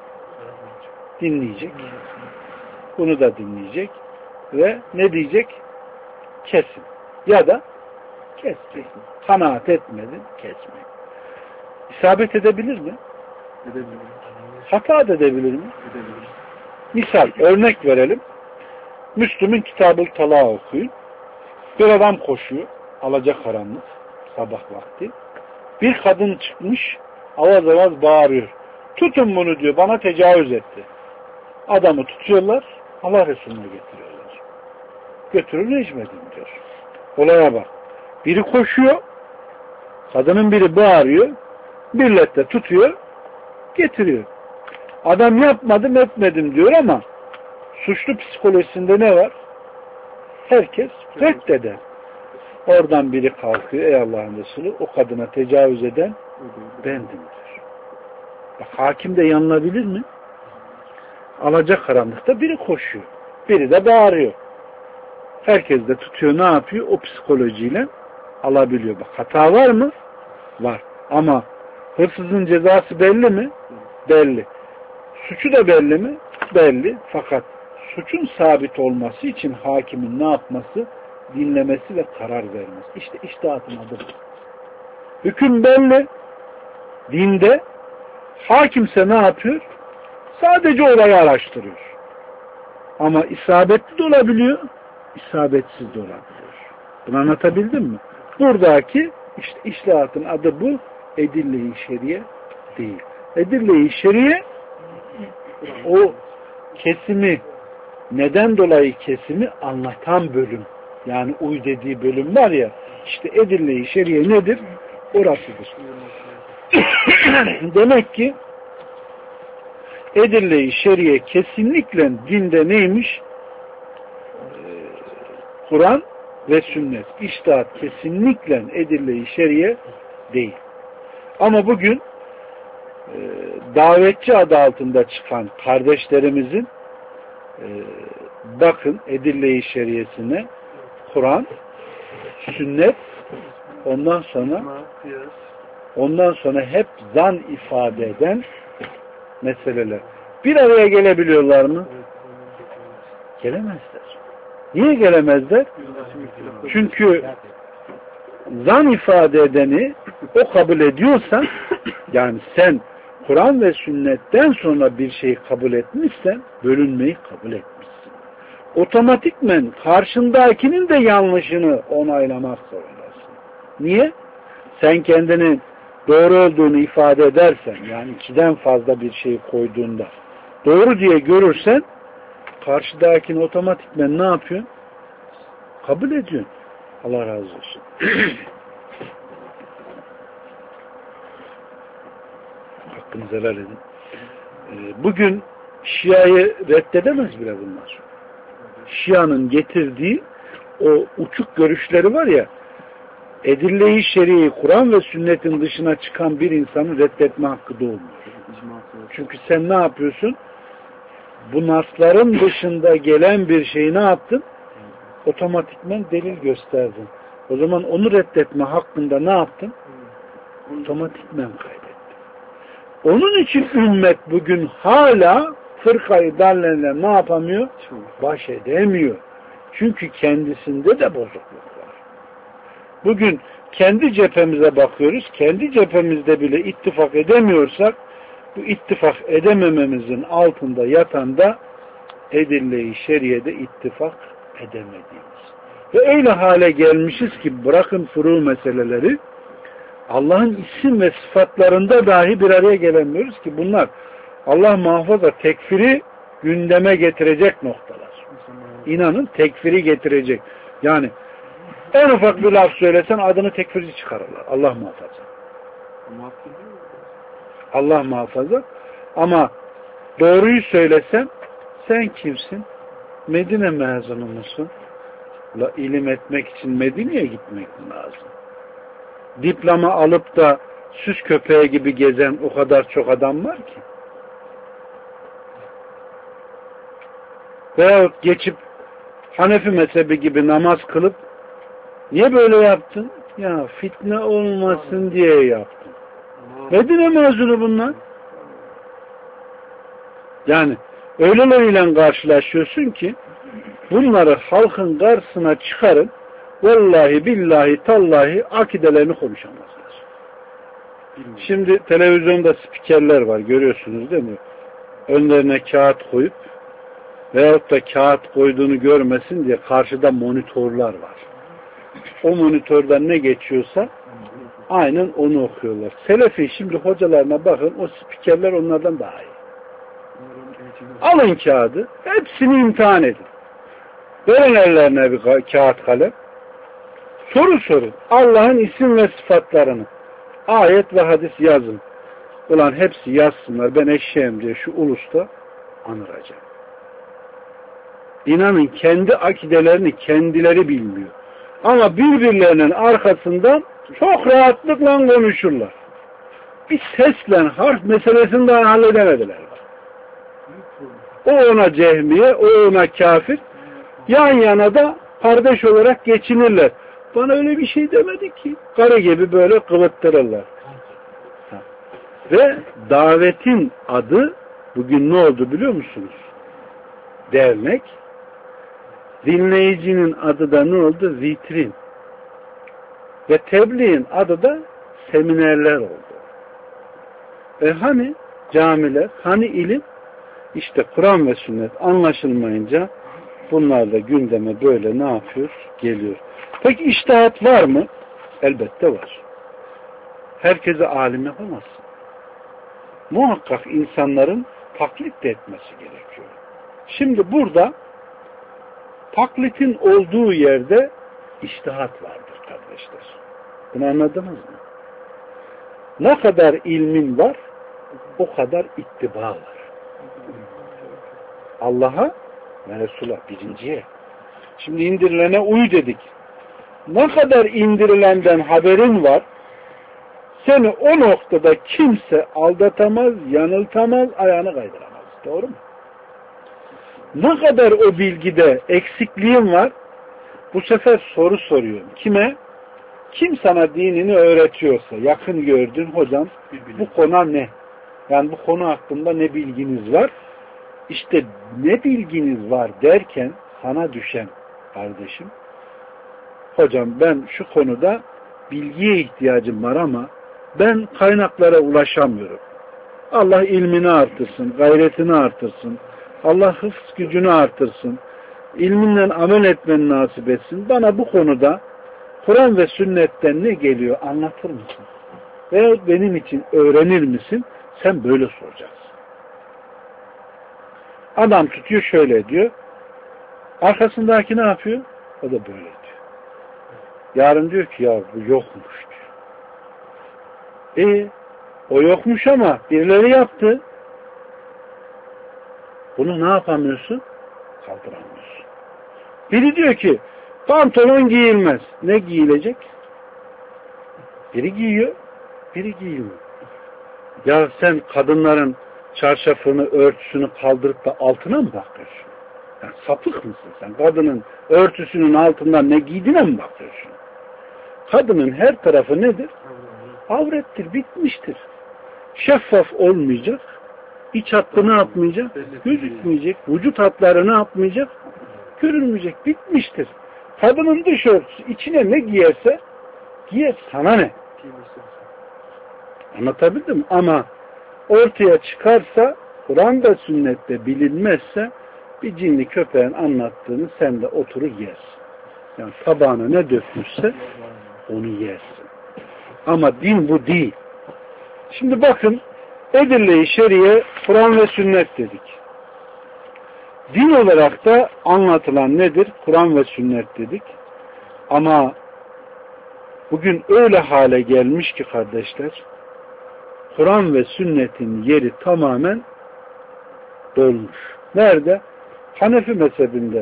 Dinleyecek. Bunu da dinleyecek. Ve ne diyecek? Kesin. Ya da kes. Kanaat etmedin, kesmeyin. İsabet edebilir mi? Edebilir. Hata edebilir mi? Edebilir. Misal, örnek verelim. Müslüm'ün Kitab-ı Talak okuyun. Bir adam koşuyor. Alacakaranlık. Sabah vakti. Bir kadın çıkmış. Avaz avaz bağırıyor. Tutun bunu diyor. Bana tecavüz etti. Adamı tutuyorlar. Allah Resulü'ne getiriyorlar. Götürün rejimedin diyor. Olaya bak. Biri koşuyor. Kadının biri bağırıyor. Millet de tutuyor. Getiriyor. Adam yapmadım etmedim diyor ama suçlu psikolojisinde ne var? Herkes reddeder. Oradan biri kalkıyor. Ey Allah'ın Resulü, o kadına tecavüz eden bendim diyor. Bak, hakim de yanılabilir mi? Alacakaranlıkta biri koşuyor. Biri de bağırıyor. Herkes de tutuyor, ne yapıyor? O psikolojiyle alabiliyor. Bak, hata var mı? Var. Ama hırsızın cezası belli mi? Belli. Suçu da belli mi? Belli. Fakat suçun sabit olması için hakimin ne yapması? Dinlemesi ve karar vermesi. İşte içtihatın adı bu. Hüküm belli. Dinde hakimse ne yapıyor? Sadece olayı araştırıyor. Ama isabetli de olabiliyor, isabetsiz de olabiliyor. Bunu anlatabildim mi? Buradaki işte içtihatın adı bu. Edille-i şeriye değil. Edille-i şeriye o kesimi, neden dolayı kesimi anlatan bölüm. Yani uy dediği bölüm var ya, işte edille-i şeriye nedir? Orasıdır. Demek ki edille-i şeriye kesinlikle dinde neymiş? Kur'an ve sünnet. İçtihat kesinlikle edille-i şeriye değil. Ama bugün davetçi adı altında çıkan kardeşlerimizin bakın edille-i şeriyesine Kur'an, sünnet, ondan sonra hep zan ifade eden meseleler. Bir araya gelebiliyorlar mı? Gelemezler. Niye gelemezler? Çünkü zan ifade edeni o kabul ediyorsan, yani sen Kur'an ve sünnetten sonra bir şeyi kabul etmişsen bölünmeyi kabul etmişsin. Otomatikmen karşındakinin de yanlışını onaylamak zorundasın. Niye? Sen kendini doğru olduğunu ifade edersen, yani ikiden fazla bir şey koyduğunda doğru diye görürsen karşıdakini otomatikmen ne yapıyorsun? Kabul ediyorsun. Allah razı olsun. Hakkınızı helal edin. Bugün Şia'yı reddedemez bile bunlar. Şia'nın getirdiği o uçuk görüşleri var ya, edille-i şer'i, Kur'an ve sünnetin dışına çıkan bir insanın reddetme hakkı da olmuyor. Çünkü sen ne yapıyorsun? Bu nasların dışında gelen bir şeyi ne yaptın? Otomatikmen delil gösterdin. O zaman onu reddetme hakkında ne yaptın? Otomatikmen kaydettin. Onun için ümmet bugün hala fırkayı dallenle ne yapamıyor? Baş edemiyor. Çünkü kendisinde de bozukluk var. Bugün kendi cephemize bakıyoruz. Kendi cephemizde bile ittifak edemiyorsak bu ittifak edemememizin altında yatan da edille-i şeriyede ittifak edemediğimiz. Ve öyle hale gelmişiz ki bırakın furu meseleleri, Allah'ın isim ve sıfatlarında dahi bir araya gelemiyoruz ki bunlar Allah muhafaza tekfiri gündeme getirecek noktalar. İnanın tekfiri getirecek. Yani en ufak bir laf söylesen adını tekfirci çıkarırlar. Allah muhafaza. Allah muhafaza. Ama doğruyu söylesen sen kimsin? Medine mezunu musun? İlim etmek için Medine'ye gitmek lazım. Diploma alıp da süs köpeği gibi gezen o kadar çok adam var ki. Veyahut geçip Hanefi mezhebi gibi namaz kılıp niye böyle yaptın? Ya fitne olmasın diye yaptım. Medine mezunu bunlar. Yani öyleleriyle karşılaşıyorsun ki bunları halkın karşısına çıkarın, vallahi billahi tallahi akidelerini konuşamazlar. Şimdi televizyonda spikerler var, görüyorsunuz değil mi? Önlerine kağıt koyup veyahut da kağıt koyduğunu görmesin diye karşıda monitörler var. O monitörden ne geçiyorsa aynen onu okuyorlar. Selefi şimdi hocalarına bakın, o spikerler onlardan daha iyi. Alın kağıdı, hepsini imtihan edin. Verin ellerine bir kağıt kalem. Soru sorun. Allah'ın isim ve sıfatlarını ayet ve hadis yazın. Ulan hepsi yazsınlar. Ben eşeğim diye şu ulusta anıracağım. İnanın kendi akidelerini kendileri bilmiyor. Ama birbirlerinin arkasından çok rahatlıkla konuşurlar. Bir sesle harf meselesini daha halledemediler. O ona cehmiye, o ona kafir. Yan yana da kardeş olarak geçinirler. Bana öyle bir şey demedi ki. Karı gibi böyle kıvıttırırlar. Ve davetin adı bugün ne oldu biliyor musunuz? Dernek. Dinleyicinin adı da ne oldu? Vitrin. Ve tebliğin adı da seminerler oldu. Hani camiler, hani ilim? İşte Kur'an ve sünnet anlaşılmayınca bunlar da gündeme böyle ne yapıyor? Geliyor. Peki içtihat var mı? Elbette var. Herkese alim yapamazsın. Muhakkak insanların taklit de etmesi gerekiyor. Şimdi burada taklitin olduğu yerde içtihat vardır kardeşler. Bunu anladınız mı? Ne kadar ilmin var, o kadar ittiba var. Allah'a ve Resul'a birinciye. Şimdi indirilene uy dedik. Ne kadar indirilenden haberin var, seni o noktada kimse aldatamaz, yanıltamaz, ayağını kaydıramaz. Doğru mu? Ne kadar o bilgide eksikliğin var, bu sefer soru soruyorum. Kime? Kim sana dinini öğretiyorsa, yakın gördün hocam, bu konu ne? Yani bu konu hakkında ne bilginiz var? İşte ne bilginiz var derken sana düşen kardeşim, hocam ben şu konuda bilgiye ihtiyacım var ama ben kaynaklara ulaşamıyorum. Allah ilmini artırsın, gayretini artırsın. Allah hıfz gücünü artırsın. İlminle amel etmeni nasip etsin. Bana bu konuda Kur'an ve sünnetten ne geliyor anlatır mısın? Veya benim için öğrenir misin? Sen böyle soracaksın. Adam tutuyor şöyle diyor. Arkasındaki ne yapıyor? O da böyle diyor. Yarın diyor ki ya bu yokmuş diyor. O yokmuş ama birileri yaptı. Bunu ne yapamıyorsun? Kaldıramıyorsun. Biri diyor ki pantolon giyilmez. Ne giyilecek? Biri giyiyor, biri giymiyor. Ya sen kadınların çarşafını, örtüsünü kaldırıp da altına mı bakıyorsun? Yani sapık mısın sen? Kadının örtüsünün altından ne giydiğine mi bakıyorsun? Kadının her tarafı nedir? Avrettir, bitmiştir. Şeffaf olmayacak. İç hattı ne yapmayacak? Gözükmeyecek. Vücut hatları ne yapmayacak? Görünmeyecek. Bitmiştir. Kadının dış örtüsü içine ne giyerse giyer. Sana ne? Anlatabildim mi? Ama ortaya çıkarsa Kur'an'da sünnette bilinmezse bir cinli köpeğin anlattığını sen de oturur yersin. Yani tabağına ne dökmüşse onu yersin. Ama din bu değil. Şimdi bakın edille-i şeriye Kur'an ve sünnet dedik. Din olarak da anlatılan nedir? Kur'an ve sünnet dedik. Ama bugün öyle hale gelmiş ki kardeşler, Kur'an ve sünnetin yeri tamamen dolmuş. Nerede? Hanefi mezhebinde.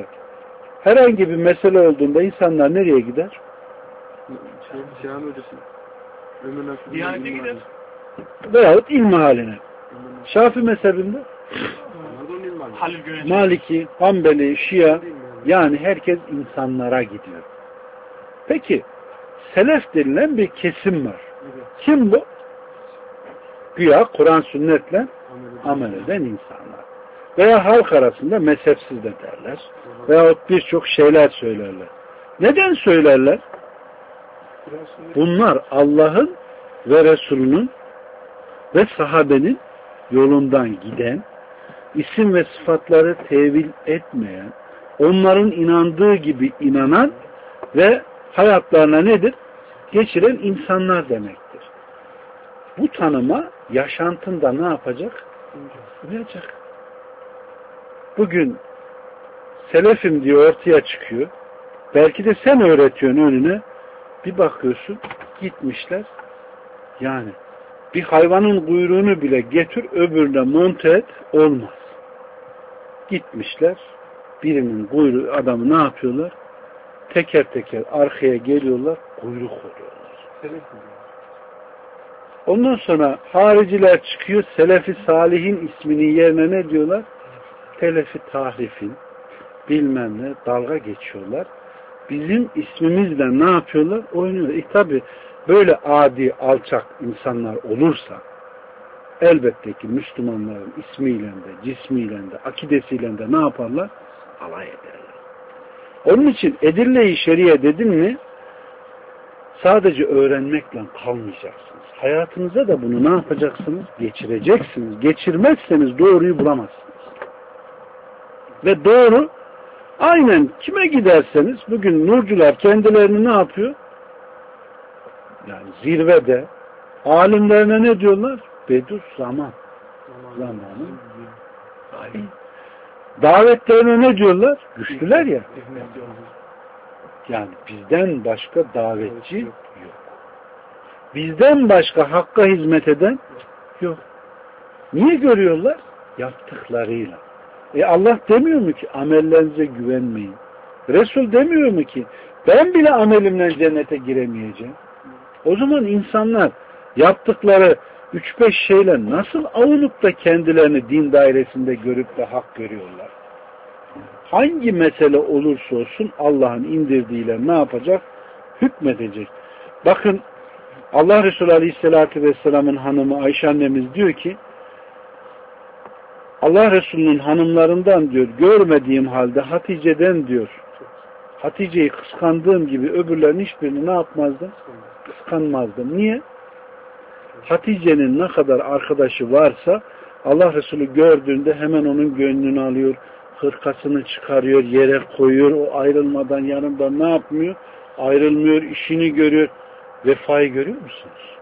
Herhangi bir mesele olduğunda insanlar nereye gider? Diyanete gider. Veyahut ilmi haline. Şafii mezhebinde Halil Güneş. Maliki, Hanbeli, Şia, yani herkes insanlara gidiyor. Peki selef denilen bir kesim var. Kim bu? Güya Kur'an sünnetle amel eden insanlar. Veya halk arasında mezhepsiz de derler. Veyahut birçok şeyler söylerler. Neden söylerler? Bunlar Allah'ın ve Resulünün ve sahabenin yolundan giden, isim ve sıfatları tevil etmeyen, onların inandığı gibi inanan ve hayatlarına nedir? Geçiren insanlar demektir. Bu tanıma yaşantında ne yapacak? Uyacak. Bugün selefim diye ortaya çıkıyor. Belki de sen öğretiyorsun önüne. Bir bakıyorsun gitmişler. Yani bir hayvanın kuyruğunu bile getir öbürüne monte et olmaz. Gitmişler. Birinin kuyruğu adamı ne yapıyorlar? Teker teker arkaya geliyorlar. Kuyruk oluyorlar. Ondan sonra hariciler çıkıyor. Selefi Salih'in isminin yerine ne diyorlar? Telefi Tahrif'in bilmem ne dalga geçiyorlar. Bizim ismimizle ne yapıyorlar? Oynuyorlar. Tabi böyle adi, alçak insanlar olursa elbette ki Müslümanların ismiyle de, cismiyle de, akidesiyle de ne yaparlar? Alay ederler. Onun için edille-i şeriye dedim mi sadece öğrenmekle kalmayacaksınız. Hayatınıza da bunu ne yapacaksınız? Geçireceksiniz. Geçirmezseniz doğruyu bulamazsınız. Ve doğru aynen kime giderseniz bugün nurcular kendilerini ne yapıyor? Yani zirvede alimlerine ne diyorlar? Bedur zaman. Zamanı. Davetlerine ne diyorlar? Güçlüler ya. Yani bizden başka davetçi yok. Bizden başka hakka hizmet eden yok. Niye görüyorlar? Yaptıklarıyla. Allah demiyor mu ki amellerinize güvenmeyin? Resul demiyor mu ki ben bile amelimle cennete giremeyeceğim? O zaman insanlar yaptıkları 3-5 şeyle nasıl avunup da kendilerini din dairesinde görüp de hak görüyorlar? Hangi mesele olursa olsun Allah'ın indirdiğiyle ne yapacak? Hükmedecek. Bakın Allah Resulü Aleyhisselatü Vesselam'ın hanımı Ayşe annemiz diyor ki Allah Resulü'nün hanımlarından diyor görmediğim halde Hatice'den diyor Hatice'yi kıskandığım gibi öbürlerin hiçbirini ne yapmazdım? Kıskanmazdım. Niye? Hatice'nin ne kadar arkadaşı varsa Allah Resulü gördüğünde hemen onun gönlünü alıyor, hırkasını çıkarıyor, yere koyuyor, o ayrılmadan yanında ne yapmıyor? Ayrılmıyor, işini görüyor. Vefayı görüyor musunuz?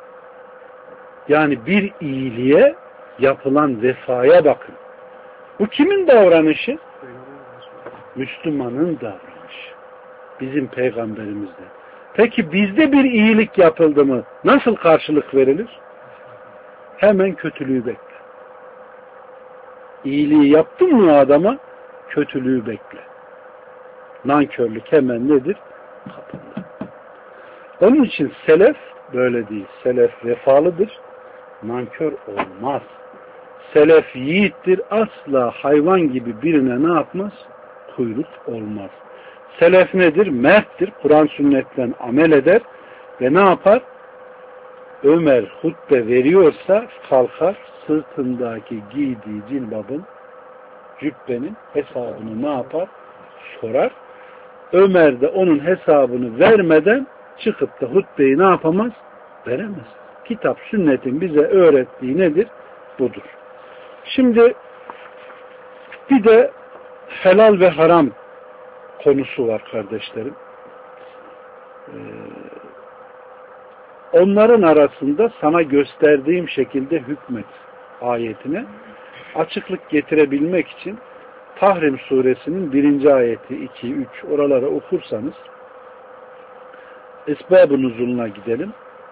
Yani bir iyiliğe yapılan vefaya bakın. Bu kimin davranışı? Müslümanın davranışı. Bizim peygamberimizde. Peki bizde bir iyilik yapıldı mı nasıl karşılık verilir? Hemen kötülüğü bekle. İyiliği yaptın mı adama? Kötülüğü bekle. Nankörlük hemen nedir? Kapında. Onun için selef böyle değil. Selef vefalıdır. Nankör olmaz. Selef yiğittir. Asla hayvan gibi birine ne yapmaz? Kuyruk olmaz. Selef nedir? Merttir. Kur'an sünnetten amel eder ve ne yapar? Ömer hutbe veriyorsa kalkar sırtındaki giydiği cilbabın cübbenin hesabını ne yapar? Sorar. Ömer de onun hesabını vermeden çıkıp da hutbeyi ne yapamaz? Veremez. Kitap, sünnetin bize öğrettiği nedir? Budur. Şimdi bir de helal ve haram konusu var kardeşlerim. Onların arasında sana gösterdiğim şekilde hükmet ayetine açıklık getirebilmek için Tahrim suresinin 1. ayeti 2, 3 oralara okursanız esbab-ı nuzuluna gidelim.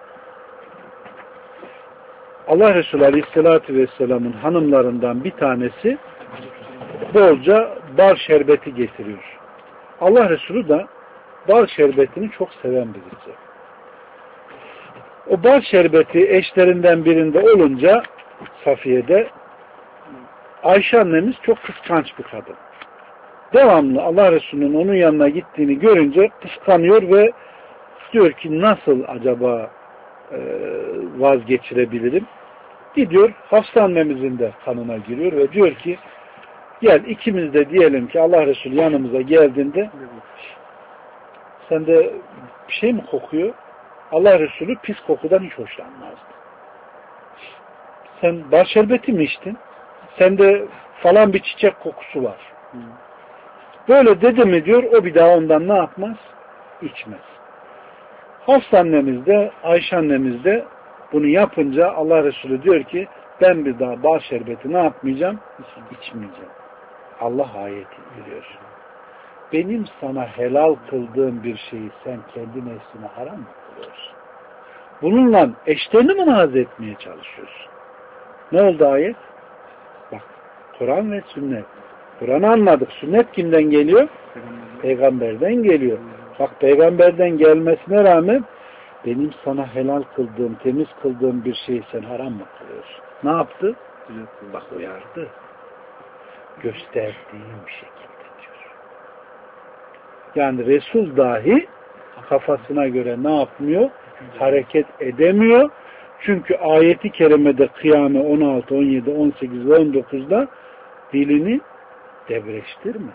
Allah Resulü Aleyhisselatü Vesselam'ın hanımlarından bir tanesi bolca bal şerbeti getiriyor. Allah Resulü de bal şerbetini çok seven birisi. O bal şerbeti eşlerinden birinde olunca Safiye'de, Ayşe annemiz çok kıskanç bir kadın. Devamlı Allah Resulü'nün onun yanına gittiğini görünce kıskanıyor ve diyor ki nasıl acaba vazgeçirebilirim? Gidiyor Hafsa annemizin de kanına giriyor ve diyor ki gel ikimiz de diyelim ki Allah Resulü yanımıza geldiğinde sende bir şey mi kokuyor? Allah Resulü pis kokudan hiç hoşlanmazdı. Sen bal şerbeti mi içtin? Sende falan bir çiçek kokusu var. Böyle dedi mi diyor, o bir daha ondan ne yapmaz? İçmez. Hafsa annemiz de, Ayşe annemiz de bunu yapınca Allah Resulü diyor ki ben bir daha bal şerbeti ne yapmayacağım? İçmeyeceğim. Allah ayeti indiriyor. Benim sana helal kıldığım bir şeyi sen kendi nefsine haram mı kılıyorsun? Bununla eşlerini mi naz etmeye çalışıyorsun? Ne oldu ayet? Bak, Kur'an ve sünnet. Kur'an'ı anladık. Sünnet kimden geliyor? Peygamberden geliyor. Bak, peygamberden gelmesine rağmen benim sana helal kıldığım, temiz kıldığım bir şeyi sen haram mı kılıyorsun? Ne yaptı? Bak, uyardı. Gösterdiğim bir şekilde diyor. Yani Resul dahi kafasına göre ne yapmıyor? Hareket edemiyor. Çünkü ayeti kerimede Kıyame 16, 17, 18 ve 19'da dilini debreştirme.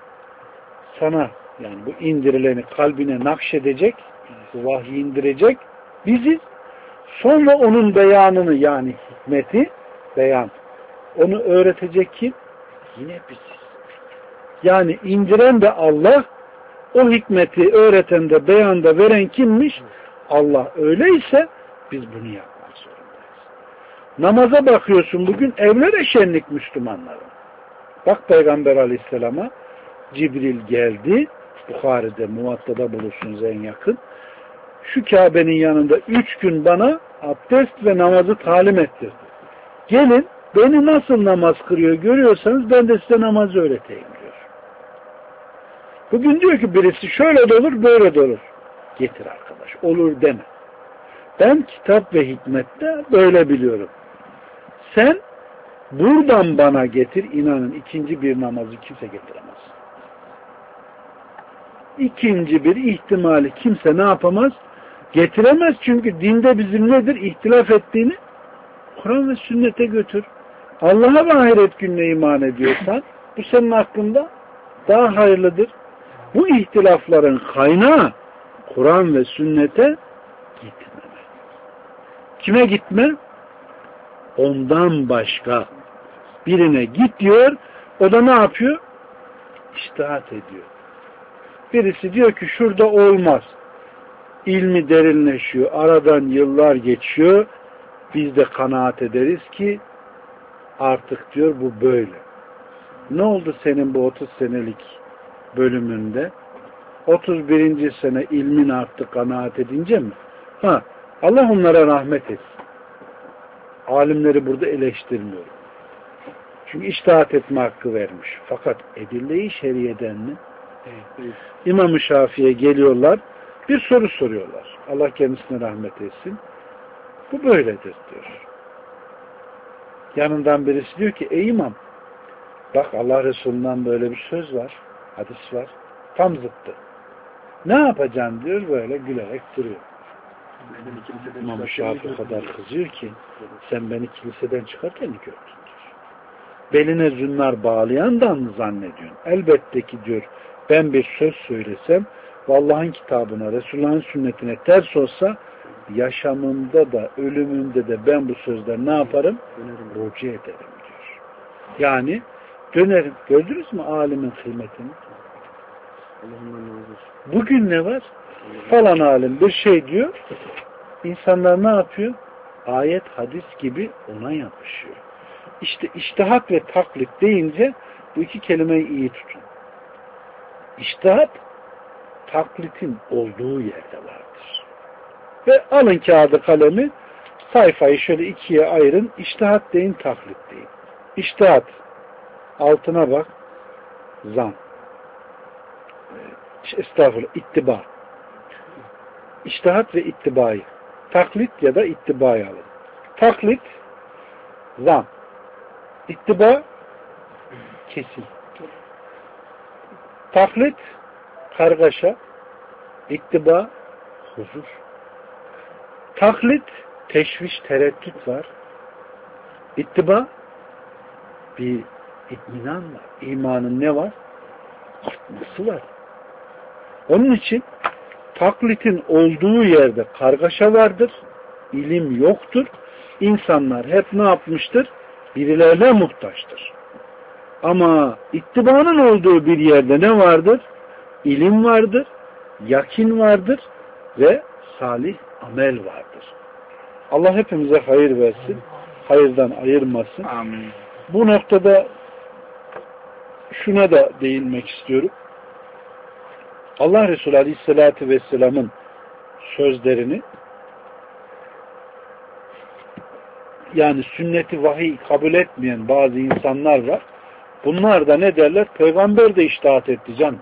Sana yani bu indirileni kalbine nakşedecek, bu vahyi indirecek bizi, sonra onun beyanını yani hikmeti beyan, onu öğretecek kim? Yine biziz. Yani indiren de Allah, o hikmeti öğreten de beyanda veren kimmiş? Allah. Öyleyse biz bunu yapmak zorundayız. Namaza bakıyorsun, bugün evlere şenlik Müslümanların. Bak Peygamber Aleyhisselam'a Cibril geldi. Bukhari'de, Muvatta'da bulursunuz en yakın. Şu Kabe'nin yanında 3 gün bana abdest ve namazı talim ettirdi. Gelin beni nasıl namaz kırıyor görüyorsanız ben de size namazı öğreteyim diyor. Bugün diyor ki birisi şöyle de olur böyle de olur. Getir arkadaş, olur deme. Ben kitap ve hikmette böyle biliyorum. Sen buradan bana getir, inanın ikinci bir namazı kimse getiremez. İkinci bir ihtimali kimse ne yapamaz? Getiremez, çünkü dinde bizim nedir? İhtilaf ettiğini Kur'an ve sünnete götür. Allah'a ve ahiret gününe iman ediyorsan bu senin hakkında daha hayırlıdır. Bu ihtilafların kaynağı Kur'an ve sünnete gitmeme. Kime gitme? Ondan başka birine git diyor. O da ne yapıyor? İçtihat ediyor. Birisi diyor ki şurada olmaz. İlmi derinleşiyor. Aradan yıllar geçiyor. Biz de kanaat ederiz ki artık diyor bu böyle. Ne oldu senin bu 30 senelik bölümünde? 31. sene ilmin arttı kanaat edince mi? Allah onlara rahmet etsin. Alimleri burada eleştirmiyorum. Çünkü içtihat etme hakkı vermiş. Fakat edille-i şeriyeden mi? İmam-ı Şafii'ye geliyorlar. Bir soru soruyorlar. Allah kendisine rahmet etsin. Bu böyledir diyor. Yanından birisi diyor ki ey imam, bak Allah Resulü'nden böyle bir söz var. Hadis var. Tam zıttı. Ne yapacaksın diyor, böyle gülerek duruyor. İmam-ı Şafii o kadar kızıyor ki sen beni kiliseden çıkarken mi gördün diyor. Beline zünnar bağlayandan mı zannediyorsun? Elbette ki diyor ben bir söz söylesem ve Allah'ın kitabına, Resulullah'ın sünnetine ters olsa yaşamımda da ölümümde de ben bu sözleri ne yaparım? Rucu ederim diyor. Yani dönerim. Gördünüz mü alimin kıymetini? Bugün ne var? Falan alim bir şey diyor. İnsanlar ne yapıyor? Ayet, hadis gibi ona yapışıyor. İşte içtihat ve taklit deyince bu iki kelimeyi iyi tutun. İçtihat taklitin olduğu yerde vardır. Ve alın kağıdı kalemi, sayfayı şöyle ikiye ayırın. İçtihat deyin, taklit deyin. İçtihat altına bak, zan. Estağfurullah, ittiba. İçtihat ve ittibayı. Taklit ya da ittiba'yı alın. Taklit zan. İttiba kesin. Taklit kargaşa, ittiba huzur. Taklit teşviş, tereddüt var. İttiba bir itminan var. İmanın ne var? Artması var. Onun için taklitin olduğu yerde kargaşa vardır. İlim yoktur. İnsanlar hep ne yapmıştır? Birilerine muhtaçtır. Ama ittibanın olduğu bir yerde ne vardır? İlim vardır, yakin vardır ve salih amel vardır. Allah hepimize hayır versin, hayırdan ayırmasın. Amin. Bu noktada şuna da değinmek istiyorum. Allah Resulü Aleyhisselatü Vesselam'ın sözlerini, yani sünneti vahiy kabul etmeyen bazı insanlar var. Bunlar da ne derler? Peygamber de içtihat etti canım.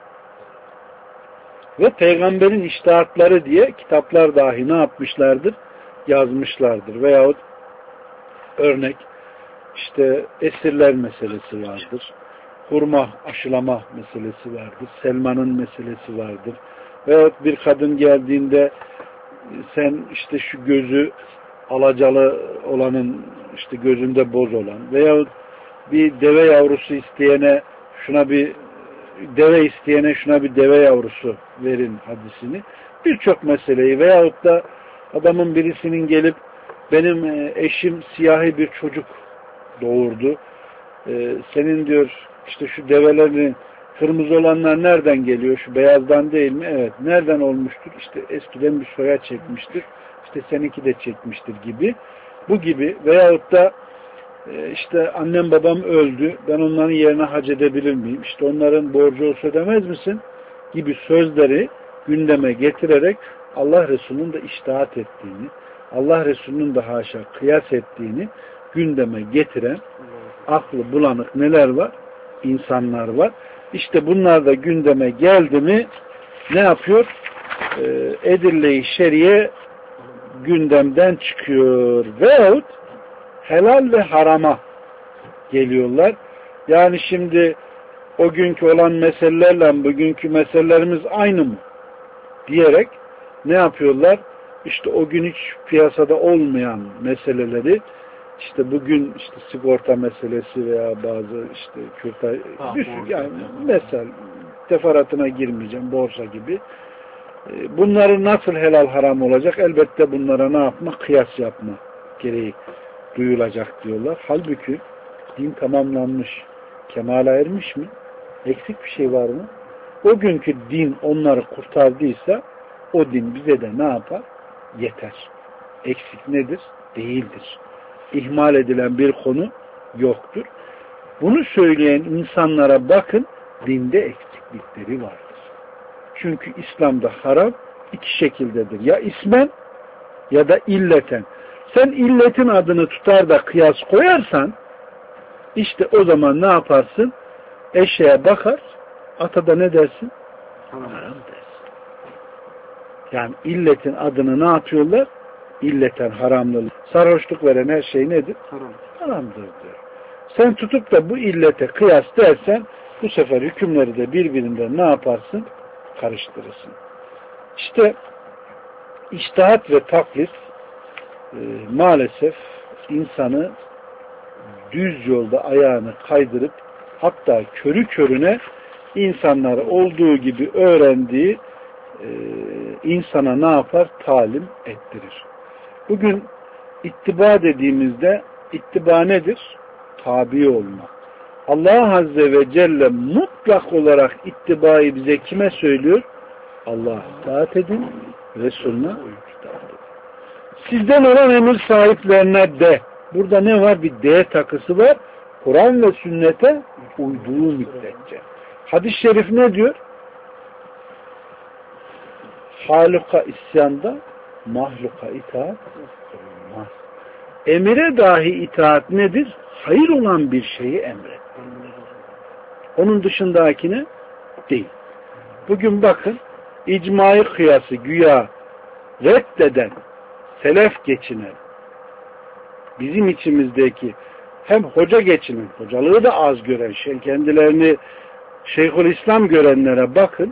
Ve peygamberin içtihatları diye kitaplar dahi ne yapmışlardır? Yazmışlardır. Veyahut örnek işte esirler meselesi vardır. Hurma aşılama meselesi vardır. Selmanın meselesi vardır. Veyahut bir kadın geldiğinde sen işte şu gözü alacalı olanın işte gözünde boz olan veyahut bir deve yavrusu isteyene şuna bir deve yavrusu verin hadisini. Birçok meseleyi veyahut da adamın birisinin gelip benim eşim siyahi bir çocuk doğurdu. Senin diyor işte şu develerin kırmızı olanlar nereden geliyor? Şu beyazdan değil mi? Evet. Nereden olmuştur? İşte eskiden bir soya çekmiştir. İşte seninki de çekmiştir gibi. Bu gibi veyahut da işte annem babam öldü. Ben onların yerine hac edebilir miyim? İşte onların borcu olsa ödemez misin? Gibi sözleri gündeme getirerek Allah Resulü'nün de içtihat ettiğini, Allah Resulü'nün de haşa kıyas ettiğini gündeme getiren aklı bulanık neler var? İnsanlar var. İşte bunlar da gündeme geldi mi ne yapıyor? Edille-i şeriye gündemden çıkıyor. Veyahut helal ve harama geliyorlar. Yani şimdi o günkü olan meselelerle bugünkü meselelerimiz aynı mı? Diyerek ne yapıyorlar? İşte o gün hiç piyasada olmayan meseleleri işte bugün işte sigorta meselesi veya bazı işte kürtaj yani mesela teferruatına girmeyeceğim, borsa gibi. Bunları nasıl helal haram olacak? Elbette bunlara ne yapma? Kıyas yapma gereği duyulacak diyorlar. Halbuki din tamamlanmış, kemale ermiş mi? Eksik bir şey var mı? O günkü din onları kurtardıysa o din bize de ne yapar? Yeter. Eksik nedir? Değildir. İhmal edilen bir konu yoktur. Bunu söyleyen insanlara bakın, dinde eksiklikleri vardır. Çünkü İslam'da haram iki şekildedir. Ya ismen ya da illeten. Sen illetin adını tutar da kıyas koyarsan işte o zaman ne yaparsın? Eşeğe bakar, ata da ne dersin? Haram dersin. Yani illetin adını ne yapıyorlar? İlleten haramlılık. Sarhoşluk veren her şey nedir? Haramdır diyor. Sen tutup da bu illete kıyas dersen bu sefer hükümleri de birbirinden ne yaparsın? Karıştırırsın. İşte içtihat ve taklit maalesef insanı düz yolda ayağını kaydırıp hatta körü körüne insanları olduğu gibi öğrendiği insana ne yapar? Talim ettirir. Bugün ittiba dediğimizde ittiba nedir? Tabi olmak. Allah Azze ve Celle mutlak olarak ittibayı bize kime söylüyor? Allah'a itaat edin, Resulüne itaat edin. Sizden olan emir sahiplerine de. Burada ne var? Bir D takısı var. Kur'an ve sünnete uyduğu müddetçe. Hadis-i şerif ne diyor? Haluka isyanda mahluka itaat olmaz. Emire dahi itaat nedir? Hayır olan bir şeyi emret. Onun dışındakine değil. Bugün bakın icmai kıyası güya reddeden selef geçinen, bizim içimizdeki hem hoca geçinen, hocalığı da az gören, kendilerini Şeyhülislam görenlere bakın,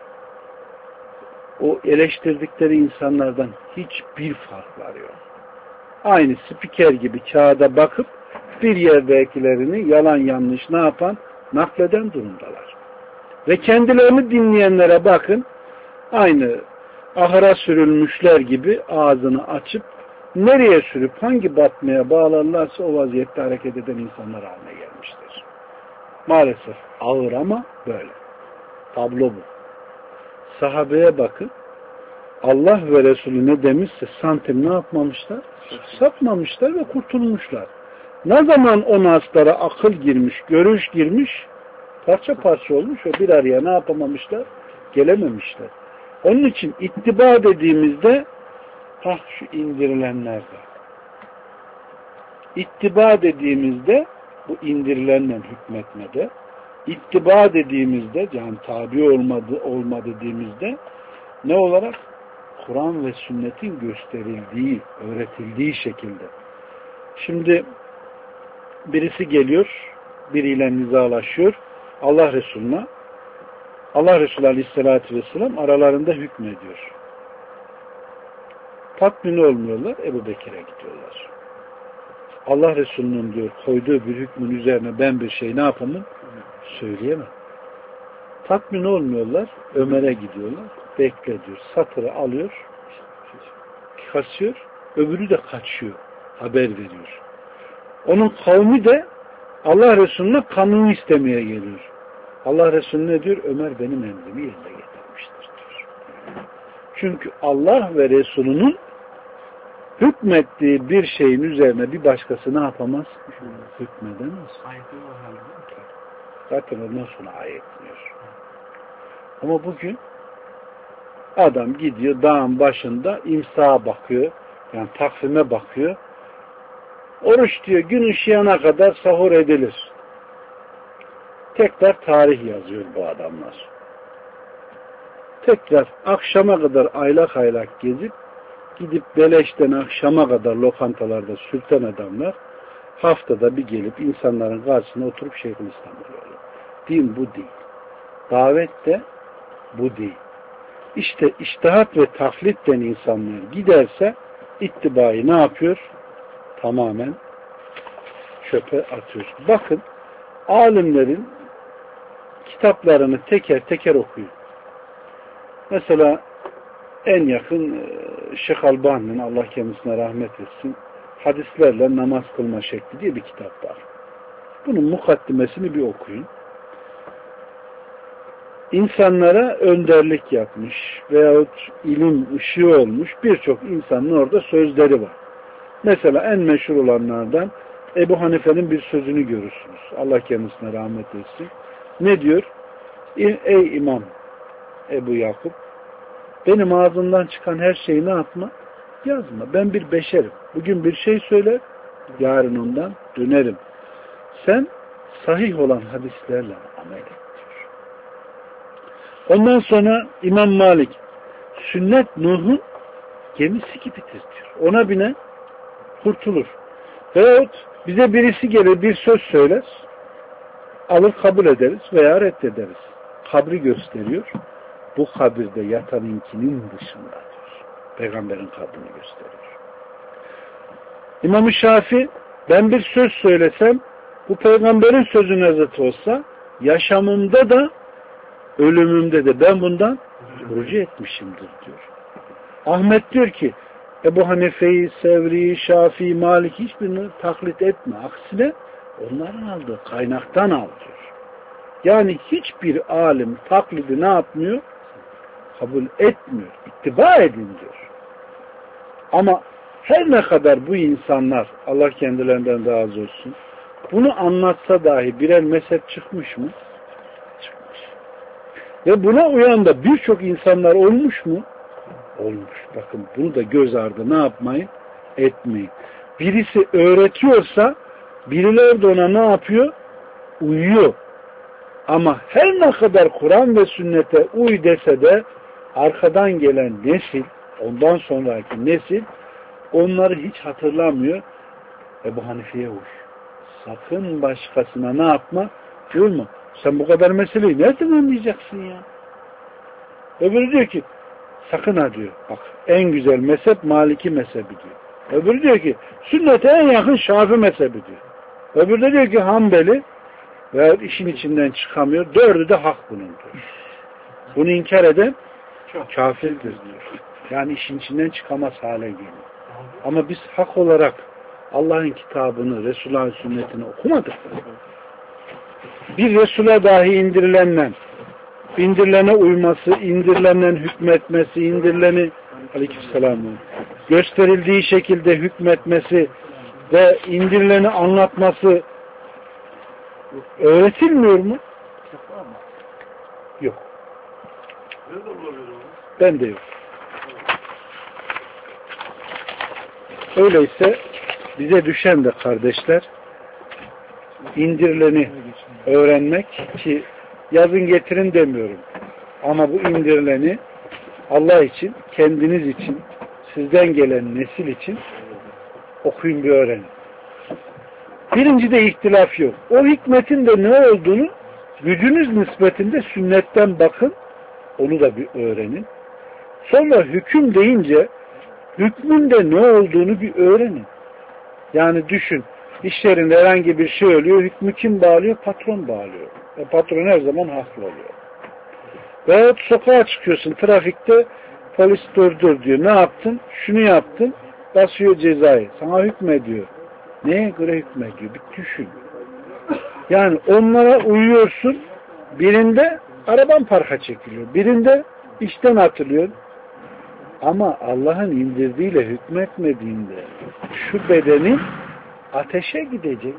o eleştirdikleri insanlardan hiçbir farkları yok. Aynı spiker gibi kağıda bakıp bir yerdekilerini yalan yanlış ne yapan? Nakleden durumdalar. Ve kendilerini dinleyenlere bakın, aynı ahıra sürülmüşler gibi ağzını açıp nereye sürüp hangi batmaya bağlarlarsa o vaziyette hareket eden insanlar haline gelmiştir. Maalesef ağır ama böyle. Tablo bu. Sahabeye bakın. Allah ve Resulü ne demişse santim ne yapmamışlar? Sapmamışlar ve kurtulmuşlar. Ne zaman o naslara akıl girmiş, görüş girmiş, parça parça olmuş ve bir araya ne yapamamışlar? Gelememişler. Onun için ittiba dediğimizde şu indirilenlerde. İttiba dediğimizde bu indirilenle hükmetmede, ittiba dediğimizde yani tabi olma dediğimizde ne olarak? Kur'an ve sünnetin gösterildiği, öğretildiği şekilde. Şimdi birisi geliyor, biriyle nizalaşıyor, Allah Resulü Aleyhisselatü Vesselam aralarında hükmediyor. Tatmin olmuyorlar, Ebu Bekir'e gidiyorlar. Allah Resulü'nün diyor koyduğu bir hükmün üzerine ben bir şey ne yapamam? Söyleyemem. Tatmin olmuyorlar, Ömer'e gidiyorlar. Bekle diyor. Satırı alıyor, kasıyor, öbürü de kaçıyor. Haber veriyor. Onun kavmi de Allah Resulü'ne kanunu istemeye geliyor. Allah Resulü ne diyor? Ömer benim emrimi yerine getirmiştir diyor. Çünkü Allah ve Resulü'nün hükmettiği bir şeyin üzerine bir başkası ne yapamaz? Hükmedemez. Zaten ondan sonra ayetmiyor. Ama bugün adam gidiyor dağın başında imsağa bakıyor. Yani takvime bakıyor. Oruç diyor gün ışıyana kadar sahur edilir. Tekrar tarih yazıyor bu adamlar. Tekrar akşama kadar aylak aylak gezip gidip beleşten akşama kadar lokantalarda sürten adamlar haftada bir gelip insanların karşısına oturup Şeyhülislam oluyorlar. Din bu değil. Davet de bu değil. İşte içtihat ve taklitten insanlar giderse ittibayı ne yapıyor? Tamamen çöpe atıyor. Bakın alimlerin kitaplarını teker teker okuyun. Mesela en yakın Şeyh Albani'nin Allah kendisine rahmet etsin hadislerle namaz kılma şekli diye bir kitap var. Bunun mukaddimesini bir okuyun. İnsanlara önderlik yapmış veyahut ilim ışığı olmuş birçok insanın orada sözleri var. Mesela en meşhur olanlardan Ebu Hanife'nin bir sözünü görürsünüz. Allah kendisine rahmet etsin. Ne diyor? Ey İmam Ebu Yakup, benim ağzımdan çıkan her şeyi ne yapma? Yazma. Ben bir beşerim. Bugün bir şey söyler, yarın ondan dönerim. Sen sahih olan hadislerle amel et diyor. Ondan sonra İmam Malik, sünnet Nuh'un gemisi gibidir diyor. Ona bine kurtulur. Veyahut bize birisi gelir bir söz söyler, alır kabul ederiz veya reddederiz. Kabri gösteriyor. Bu kabirde yatanınkinin dışındadır. Peygamberin kabrini gösteriyor. İmam-ı Şafii, ben bir söz söylesem, bu peygamberin sözüne zıt olsa, yaşamımda da, ölümümde de ben bundan rucu etmişimdir diyor. Ahmet diyor ki, Ebu Hanife'yi, Sevri'yi, Şafii, Malik hiçbirini taklit etme. Aksine onların aldığı kaynaktan al diyor. Yani hiçbir alim taklidi ne yapmıyor? Kabul etmiyor. İttiba edin diyor. Ama her ne kadar bu insanlar, Allah kendilerinden razı olsun, bunu anlatsa dahi birer mezhep çıkmış mı? Çıkmış. Ve buna uyan da birçok insanlar olmuş mu? Olmuş. Bakın bunu da göz ardı ne yapmayın? Etmeyin. Birisi öğretiyorsa birileri de ona ne yapıyor? Uyuyor. Ama her ne kadar Kur'an ve sünnete uy dese de arkadan gelen nesil, ondan sonraki nesil onları hiç hatırlamıyor. Ebu Hanife'ye uy. Sakın başkasına ne yapma? Uyma. Sen bu kadar meseleyi nereden anlayacaksın ya? Öbürü diyor ki sakın ha diyor. Bak en güzel mezhep Maliki mezhebi diyor. Öbürü diyor ki sünnete en yakın Şafii mezhebi diyor. Öbürü de diyor ki Hanbeli ve işin içinden çıkamıyor. Dördü de hak bunun diyor. Bunu inkar eden kafirdir diyor. Yani işin içinden çıkamaz hale geliyor. Ama biz hak olarak Allah'ın kitabını, Resulullah'ın sünnetini okumadık. Bir Resul'e dahi indirilene uyması, indirilenden hükmetmesi, aleykümselam, gösterildiği şekilde hükmetmesi ve indirileni anlatması öğretilmiyor mu? Yok. Ben de yok. Öyleyse bize düşen de kardeşler indirileni öğrenmek, ki yazın getirin demiyorum. Ama bu indirileni Allah için, kendiniz için, sizden gelen nesil için okuyun bir öğrenin. Birincide ihtilaf yok. O hikmetin de ne olduğunu gücünüz nispetinde sünnetten bakın, onu da bir öğrenin. Sonra hüküm deyince hükmün de ne olduğunu bir öğrenin. Yani düşün, işlerinde herhangi bir şey oluyor, hükmü kim bağlıyor? Patron bağlıyor. Patron her zaman haklı oluyor. Veyahut sokağa çıkıyorsun, trafikte polis dur diyor. Ne yaptın? Şunu yaptın, basıyor cezayı. Sana hükmediyor. Neye göre hükmediyor? Bir düşün. Yani onlara uyuyorsun, birinde araban parka çekiliyor, birinde işten atılıyor. Ama Allah'ın indirdiğiyle hükmetmediğinde şu bedenin ateşe gidecek.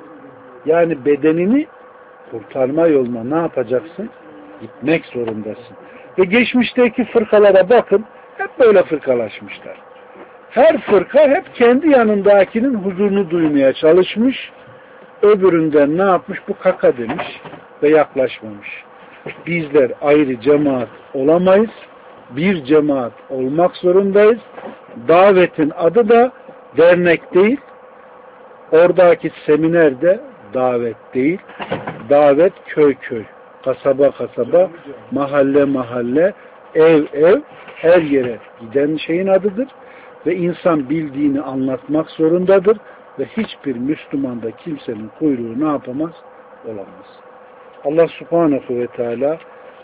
Yani bedenini kurtarma yoluna ne yapacaksın? Gitmek zorundasın. Ve geçmişteki fırkalara bakın, hep böyle fırkalaşmışlar. Her fırka hep kendi yanındakinin huzurunu duymaya çalışmış, öbüründen ne yapmış? Bu kaka demiş ve yaklaşmamış. Bizler ayrı cemaat olamayız, bir cemaat olmak zorundayız. Davetin adı da dernek değil, oradaki seminer de davet değil, davet köy köy, kasaba kasaba, mahalle mahalle, ev ev, her yere giden şeyin adıdır ve insan bildiğini anlatmak zorundadır ve hiçbir Müslüman da kimsenin kuyruğu ne yapamaz? Olamaz. Allah Subhanahu ve Teala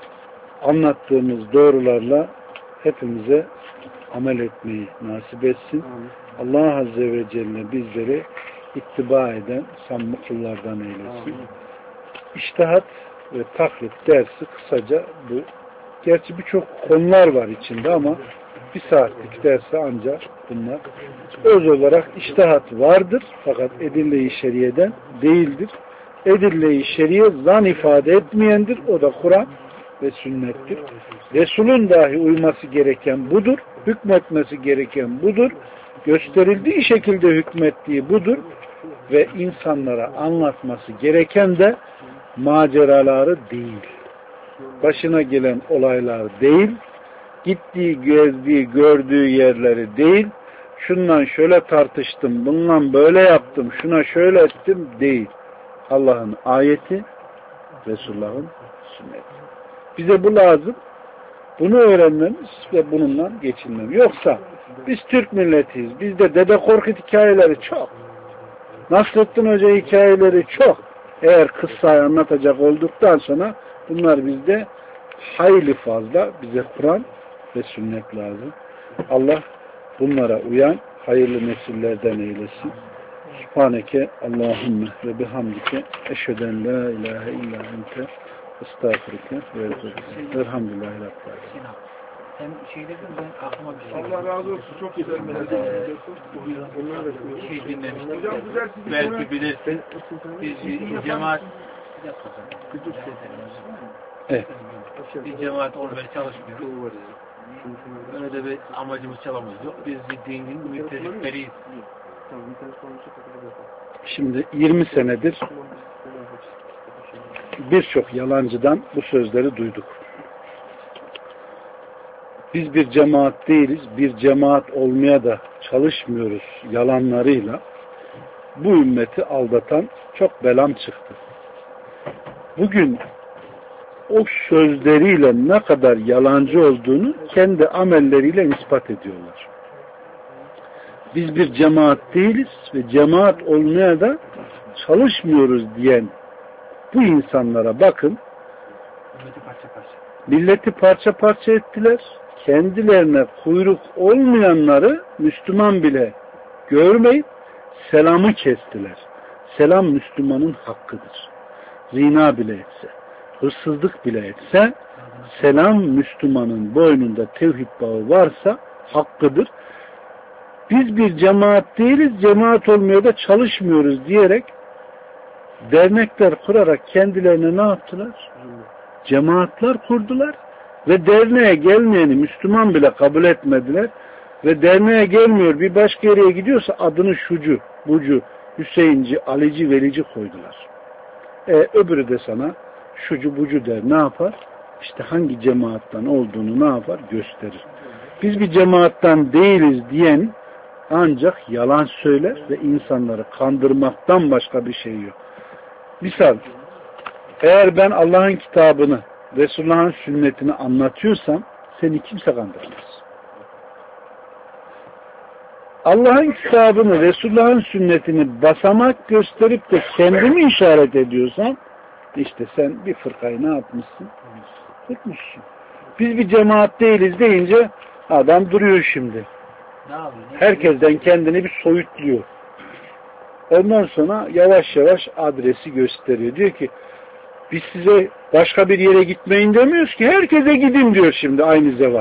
anlattığımız doğrularla hepimize amel etmeyi nasip etsin. Allah Azze ve Celle bizleri ittiba eden samimi kullardan eylesin. İçtihat ve taklit dersi kısaca bu. Gerçi birçok konular var içinde ama bir saatlik dersi ancak bunlar. Öz olarak içtihat vardır fakat edille-i şeriyeden değildir. Edille-i şeriye zan ifade etmeyendir. O da Kur'an ve sünnettir. Resul'ün dahi uyması gereken budur. Hükmetmesi gereken budur. Gösterildiği şekilde hükmettiği budur. Ve insanlara anlatması gereken de maceraları değil. Başına gelen olaylar değil. Gittiği, gezdiği, gördüğü yerleri değil. Şundan şöyle tartıştım, bundan böyle yaptım, şuna şöyle ettim değil. Allah'ın ayeti, Resulullah'ın sünneti. Bize bu lazım. Bunu öğrenmemiz ve bununla geçinmemiz. Yoksa biz Türk milletiyiz. Bizde Dede Korkut hikayeleri çok. Nasrettin Hoca hikayeleri çok. Eğer kıssayı anlatacak olduktan sonra bunlar bizde hayli fazla. Bize Kur'an ve sünnet lazım. Allah bunlara uyan hayırlı nesillerden eylesin. Subhaneke Allahümme ve bihamdike eşheden la ilahe illa ente estağfurike ve ezberike. Elhamdülillahi Rabbil alemin. Sen şey dedin, ben aklıma bir şey. Allah razı olsun. Çok güzel. Şey dinlemiştim. Belki bilirsin. Biz cemaat Evet. bir cemaat olmaya çalışmıyoruz. Öyle de bir amacımız çalamız yok. Biz bir dinin müttefikleriyiz. Şimdi 20 senedir birçok yalancıdan bu sözleri duyduk. biz bir cemaat değiliz, bir cemaat olmaya da çalışmıyoruz yalanlarıyla bu ümmeti aldatan çok belam çıktı. Bugün o sözleriyle ne kadar yalancı olduğunu kendi amelleriyle ispat ediyorlar. Biz bir cemaat değiliz ve cemaat olmaya da çalışmıyoruz diyen bu insanlara bakın, milleti parça parça ettiler. Kendilerine kuyruk olmayanları Müslüman bile görmeyip selamı kestiler. Selam Müslümanın hakkıdır. Zina bile etse, hırsızlık bile etse, selam Müslümanın boynunda tevhid bağı varsa hakkıdır. Biz bir cemaat değiliz, cemaat olmaya da çalışmıyoruz diyerek dernekler kurarak kendilerine ne yaptılar? Cemaatler kurdular ve derneğe gelmeyeni Müslüman bile kabul etmediler ve derneğe gelmiyor bir başka yere gidiyorsa adını şucu, bucu, Hüseyinci, Alici, Velici koydular. Öbürü de sana şucu bucu der, ne yapar? İşte hangi cemaattan olduğunu ne yapar? Gösterir. Biz bir cemaattan değiliz diyen ancak yalan söyler ve insanları kandırmaktan başka bir şey yok. Misal, eğer ben Allah'ın kitabını, Resulullah'ın sünnetini anlatıyorsam seni kimse kandıramaz. Allah'ın kitabını, Resulullah'ın sünnetini basamak gösterip de kendimi işaret ediyorsan işte sen bir fırkayı ne yapmışsın? Tutmuşsun. Biz bir cemaat değiliz deyince adam duruyor şimdi. Herkesten kendini bir soyutluyor. Ondan sonra yavaş yavaş adresi gösteriyor. Diyor ki biz size başka bir yere gitmeyin demiyoruz ki herkese gidin diyor şimdi aynı zevat.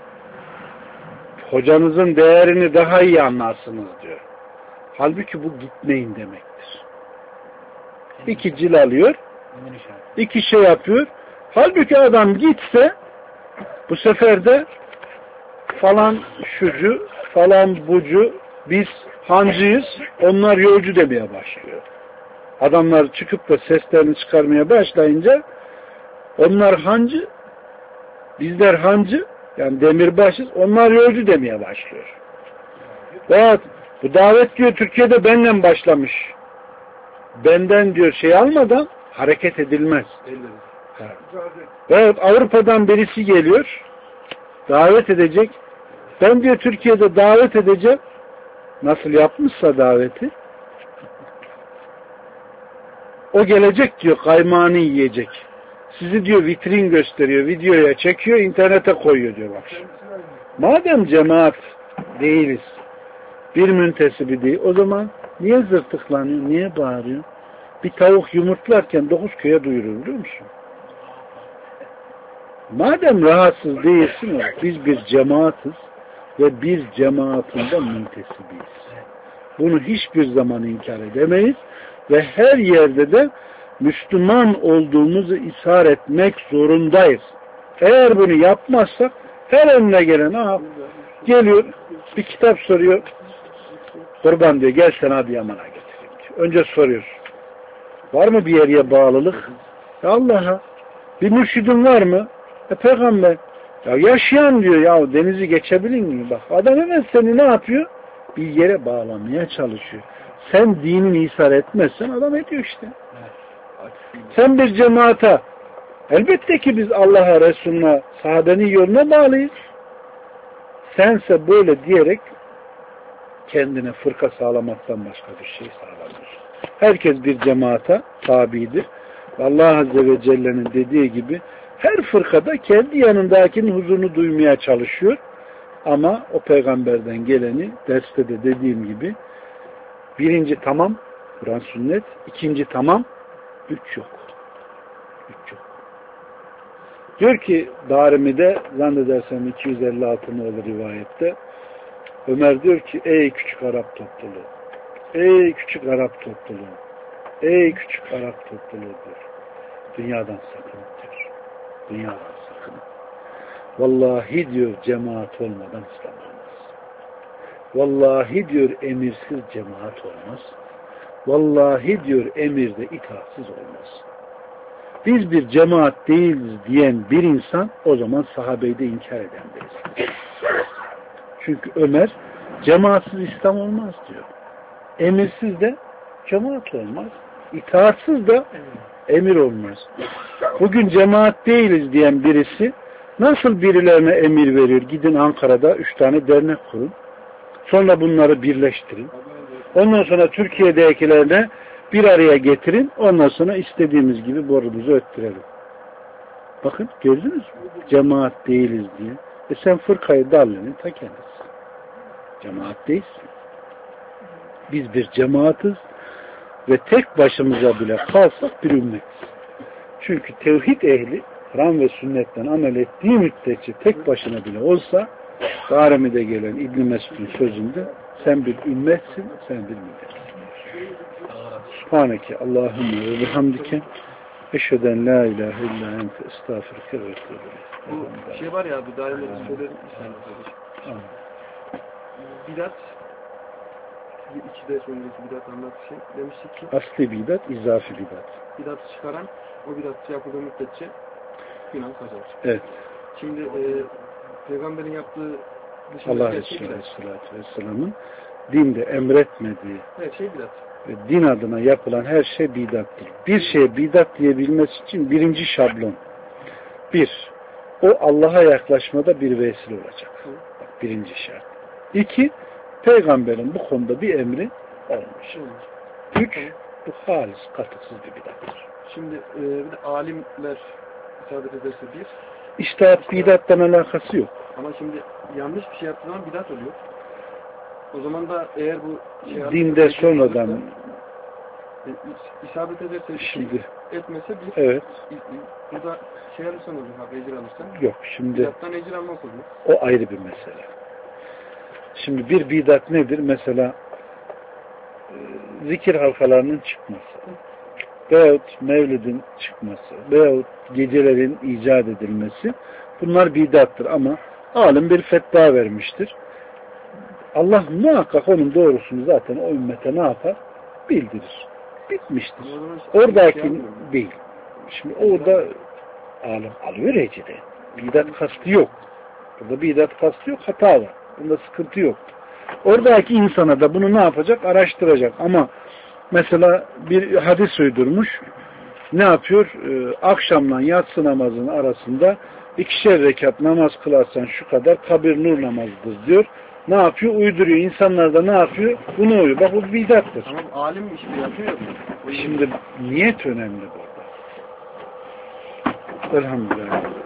Hocanızın değerini daha iyi anlarsınız diyor. Halbuki bu gitmeyin demektir. İki cil alıyor, iki şey yapıyor. Halbuki adam gitse bu sefer de falan şucu, falan bucu, biz hancıyız, onlar yolcu demeye başlıyor. Adamlar çıkıp da seslerini çıkarmaya başlayınca onlar hancı, bizler hancı, yani demirbaşız, onlar yolcu demeye başlıyor. Veyahut bu davet diyor Türkiye'de benimle başlamış. Benden diyor şey almadan hareket edilmez. Veyahut Avrupa'dan birisi geliyor, davet edecek. Ben diyor Türkiye'de davet edeceğim. Nasıl yapmışsa daveti. O gelecek diyor kaymağını yiyecek. Sizi diyor vitrin gösteriyor, videoya çekiyor, internete koyuyor diyor bak. Madem cemaat değiliz, bir müntesibi değil, o zaman niye zırtıklanıyor, niye bağırıyor? Bir tavuk yumurtlarken 9 köye duyurur biliyor musun? Madem rahatsız değilsin, biz bir cemaatiz ve bir cemaatinde müntesibiyiz. Bunu hiçbir zaman inkar edemeyiz ve her yerde de Müslüman olduğumuzu ishar etmek zorundayız. Eğer bunu yapmazsak her önüne gelen geliyor bir kitap soruyor. Kurban diyor gel sen Adıyaman'a getireyim diyor. Önce soruyor. Var mı bir yere bağlılık? Allah'a. Bir mürşidin var mı? Peygamber. Ya yaşayan diyor ya denizi geçebilir miyim? Bak adam hemen seni ne yapıyor? Bir yere bağlamaya çalışıyor. Sen dinini ishar etmezsen adam ediyor işte. Sen bir cemaate elbette ki biz Allah'a, Resulüne, sahabenin yoluna bağlıyız. Sense böyle diyerek kendine fırka sağlamaktan başka bir şey sağlamıyor. Herkes bir cemaate tabidir. Allah Azze ve Celle'nin dediği gibi her fırkada kendi yanındakinin huzurunu duymaya çalışıyor. Ama o peygamberden geleni derste de dediğim gibi birinci tamam Kur'an sünnet, ikinci tamam, üç yok. Üç yok. Diyor ki Darimi'de zannedersem 256 olur rivayette Ömer diyor ki ey küçük Arap topluluğu, ey küçük Arap topluluğu, ey küçük Arap topluluğu diyor. Dünyadan sakın diyor. Dünyadan sakın. Vallahi diyor cemaat olmadan İslam olmaz. Vallahi diyor emirsiz cemaat olmaz. Vallahi diyor emirde itaatsiz olmaz. biz bir cemaat değiliz diyen bir insan o zaman sahabeyi de inkar eden birisi. Çünkü Ömer cemaatsiz İslam olmaz diyor. Emirsiz de cemaat olmaz. İtaatsız da emir olmaz. Bugün cemaat değiliz diyen birisi nasıl birilerine emir verir? Gidin Ankara'da 3 tane dernek kurun. Sonra bunları birleştirin. Ondan sonra Türkiye'dekilerle bir araya getirin. Ondan sonra istediğimiz gibi borumuzu öttürelim. Bakın gördünüz mü? Cemaat değiliz diye. Sen fırkayı dallenin ta kendisi. Cemaat değilsin. Biz bir cemaatiz ve tek başımıza bile kalsak bir ümmetiz. Çünkü tevhid ehli Kur'an ve sünnetten amel ettiği müddetçe tek başına bile olsa Darimi'de gelen İbn Mesud'un sözünde sen bir ümmetsin, sen bir milletsin. Subhaneke Allahümme ve bihamdike eşheden la ilahe illa ente estağfirüke ve etûbü ileyk. Bu şey var ya, bu Darimi'de söylerim bidat, iki ders önceki bidat anlattığı şey demiştik ki asli bidat, izafi bidat. Bidatı çıkaran o bidat yapıldığı müddetçe günah kazanır. Evet. Şimdi peygamberin yaptığı dışında Allah Resulü Aleyhisselatü Vesselam'ın dinde emretmediği her şey bidat. ve din adına yapılan her şey bidattır. Bir şeye bidat diyebilmesi için birinci şablon. Bir, o Allah'a yaklaşmada bir vesile olacak. Bak, birinci şart. İki, peygamberin bu konuda bir emri olmuş. Üç, bu halis, katıksız bir bidattır. Şimdi bir de alimler isabet ederse bir. İçtihat bidattan alakası yok. Ama şimdi yanlış bir şey yaptığı zaman bidat oluyor. O zaman da eğer bu şey dinde sonradan isabet ederse şimdi etmese bir. evet. Burada şey alırsan oluyor, ecir alırsan. Yok şimdi bidattan ecir almak oluyor. o ayrı bir mesele. Şimdi bir bidat nedir? Mesela zikir halkalarının çıkması veyahut mevlidin çıkması veyahut gecelerin icat edilmesi bunlar bidattır ama alim bir fetva vermiştir. Allah muhakkak onun doğrusunu zaten o ümmete ne yapar? Bildirir. Bitmiştir. Oradaki değil. Şimdi orada alim alıyor recide. Bidat kastı yok. Burada bidat kastı yok. Hata var. Bunda sıkıntı yok. Oradaki insana da bunu ne yapacak? Araştıracak. Ama mesela bir hadis uydurmuş. Ne yapıyor? Akşamla yatsı namazının arasında 2'şer rekat namaz kılarsan şu kadar kabir nur namazıdır diyor. Ne yapıyor? Uyduruyor. İnsanlar da ne yapıyor? Bunu uyuyor. Bak bu bidattır. Tamam, alim işte yapıyor. Şimdi niyet önemli burada. Elhamdülillah.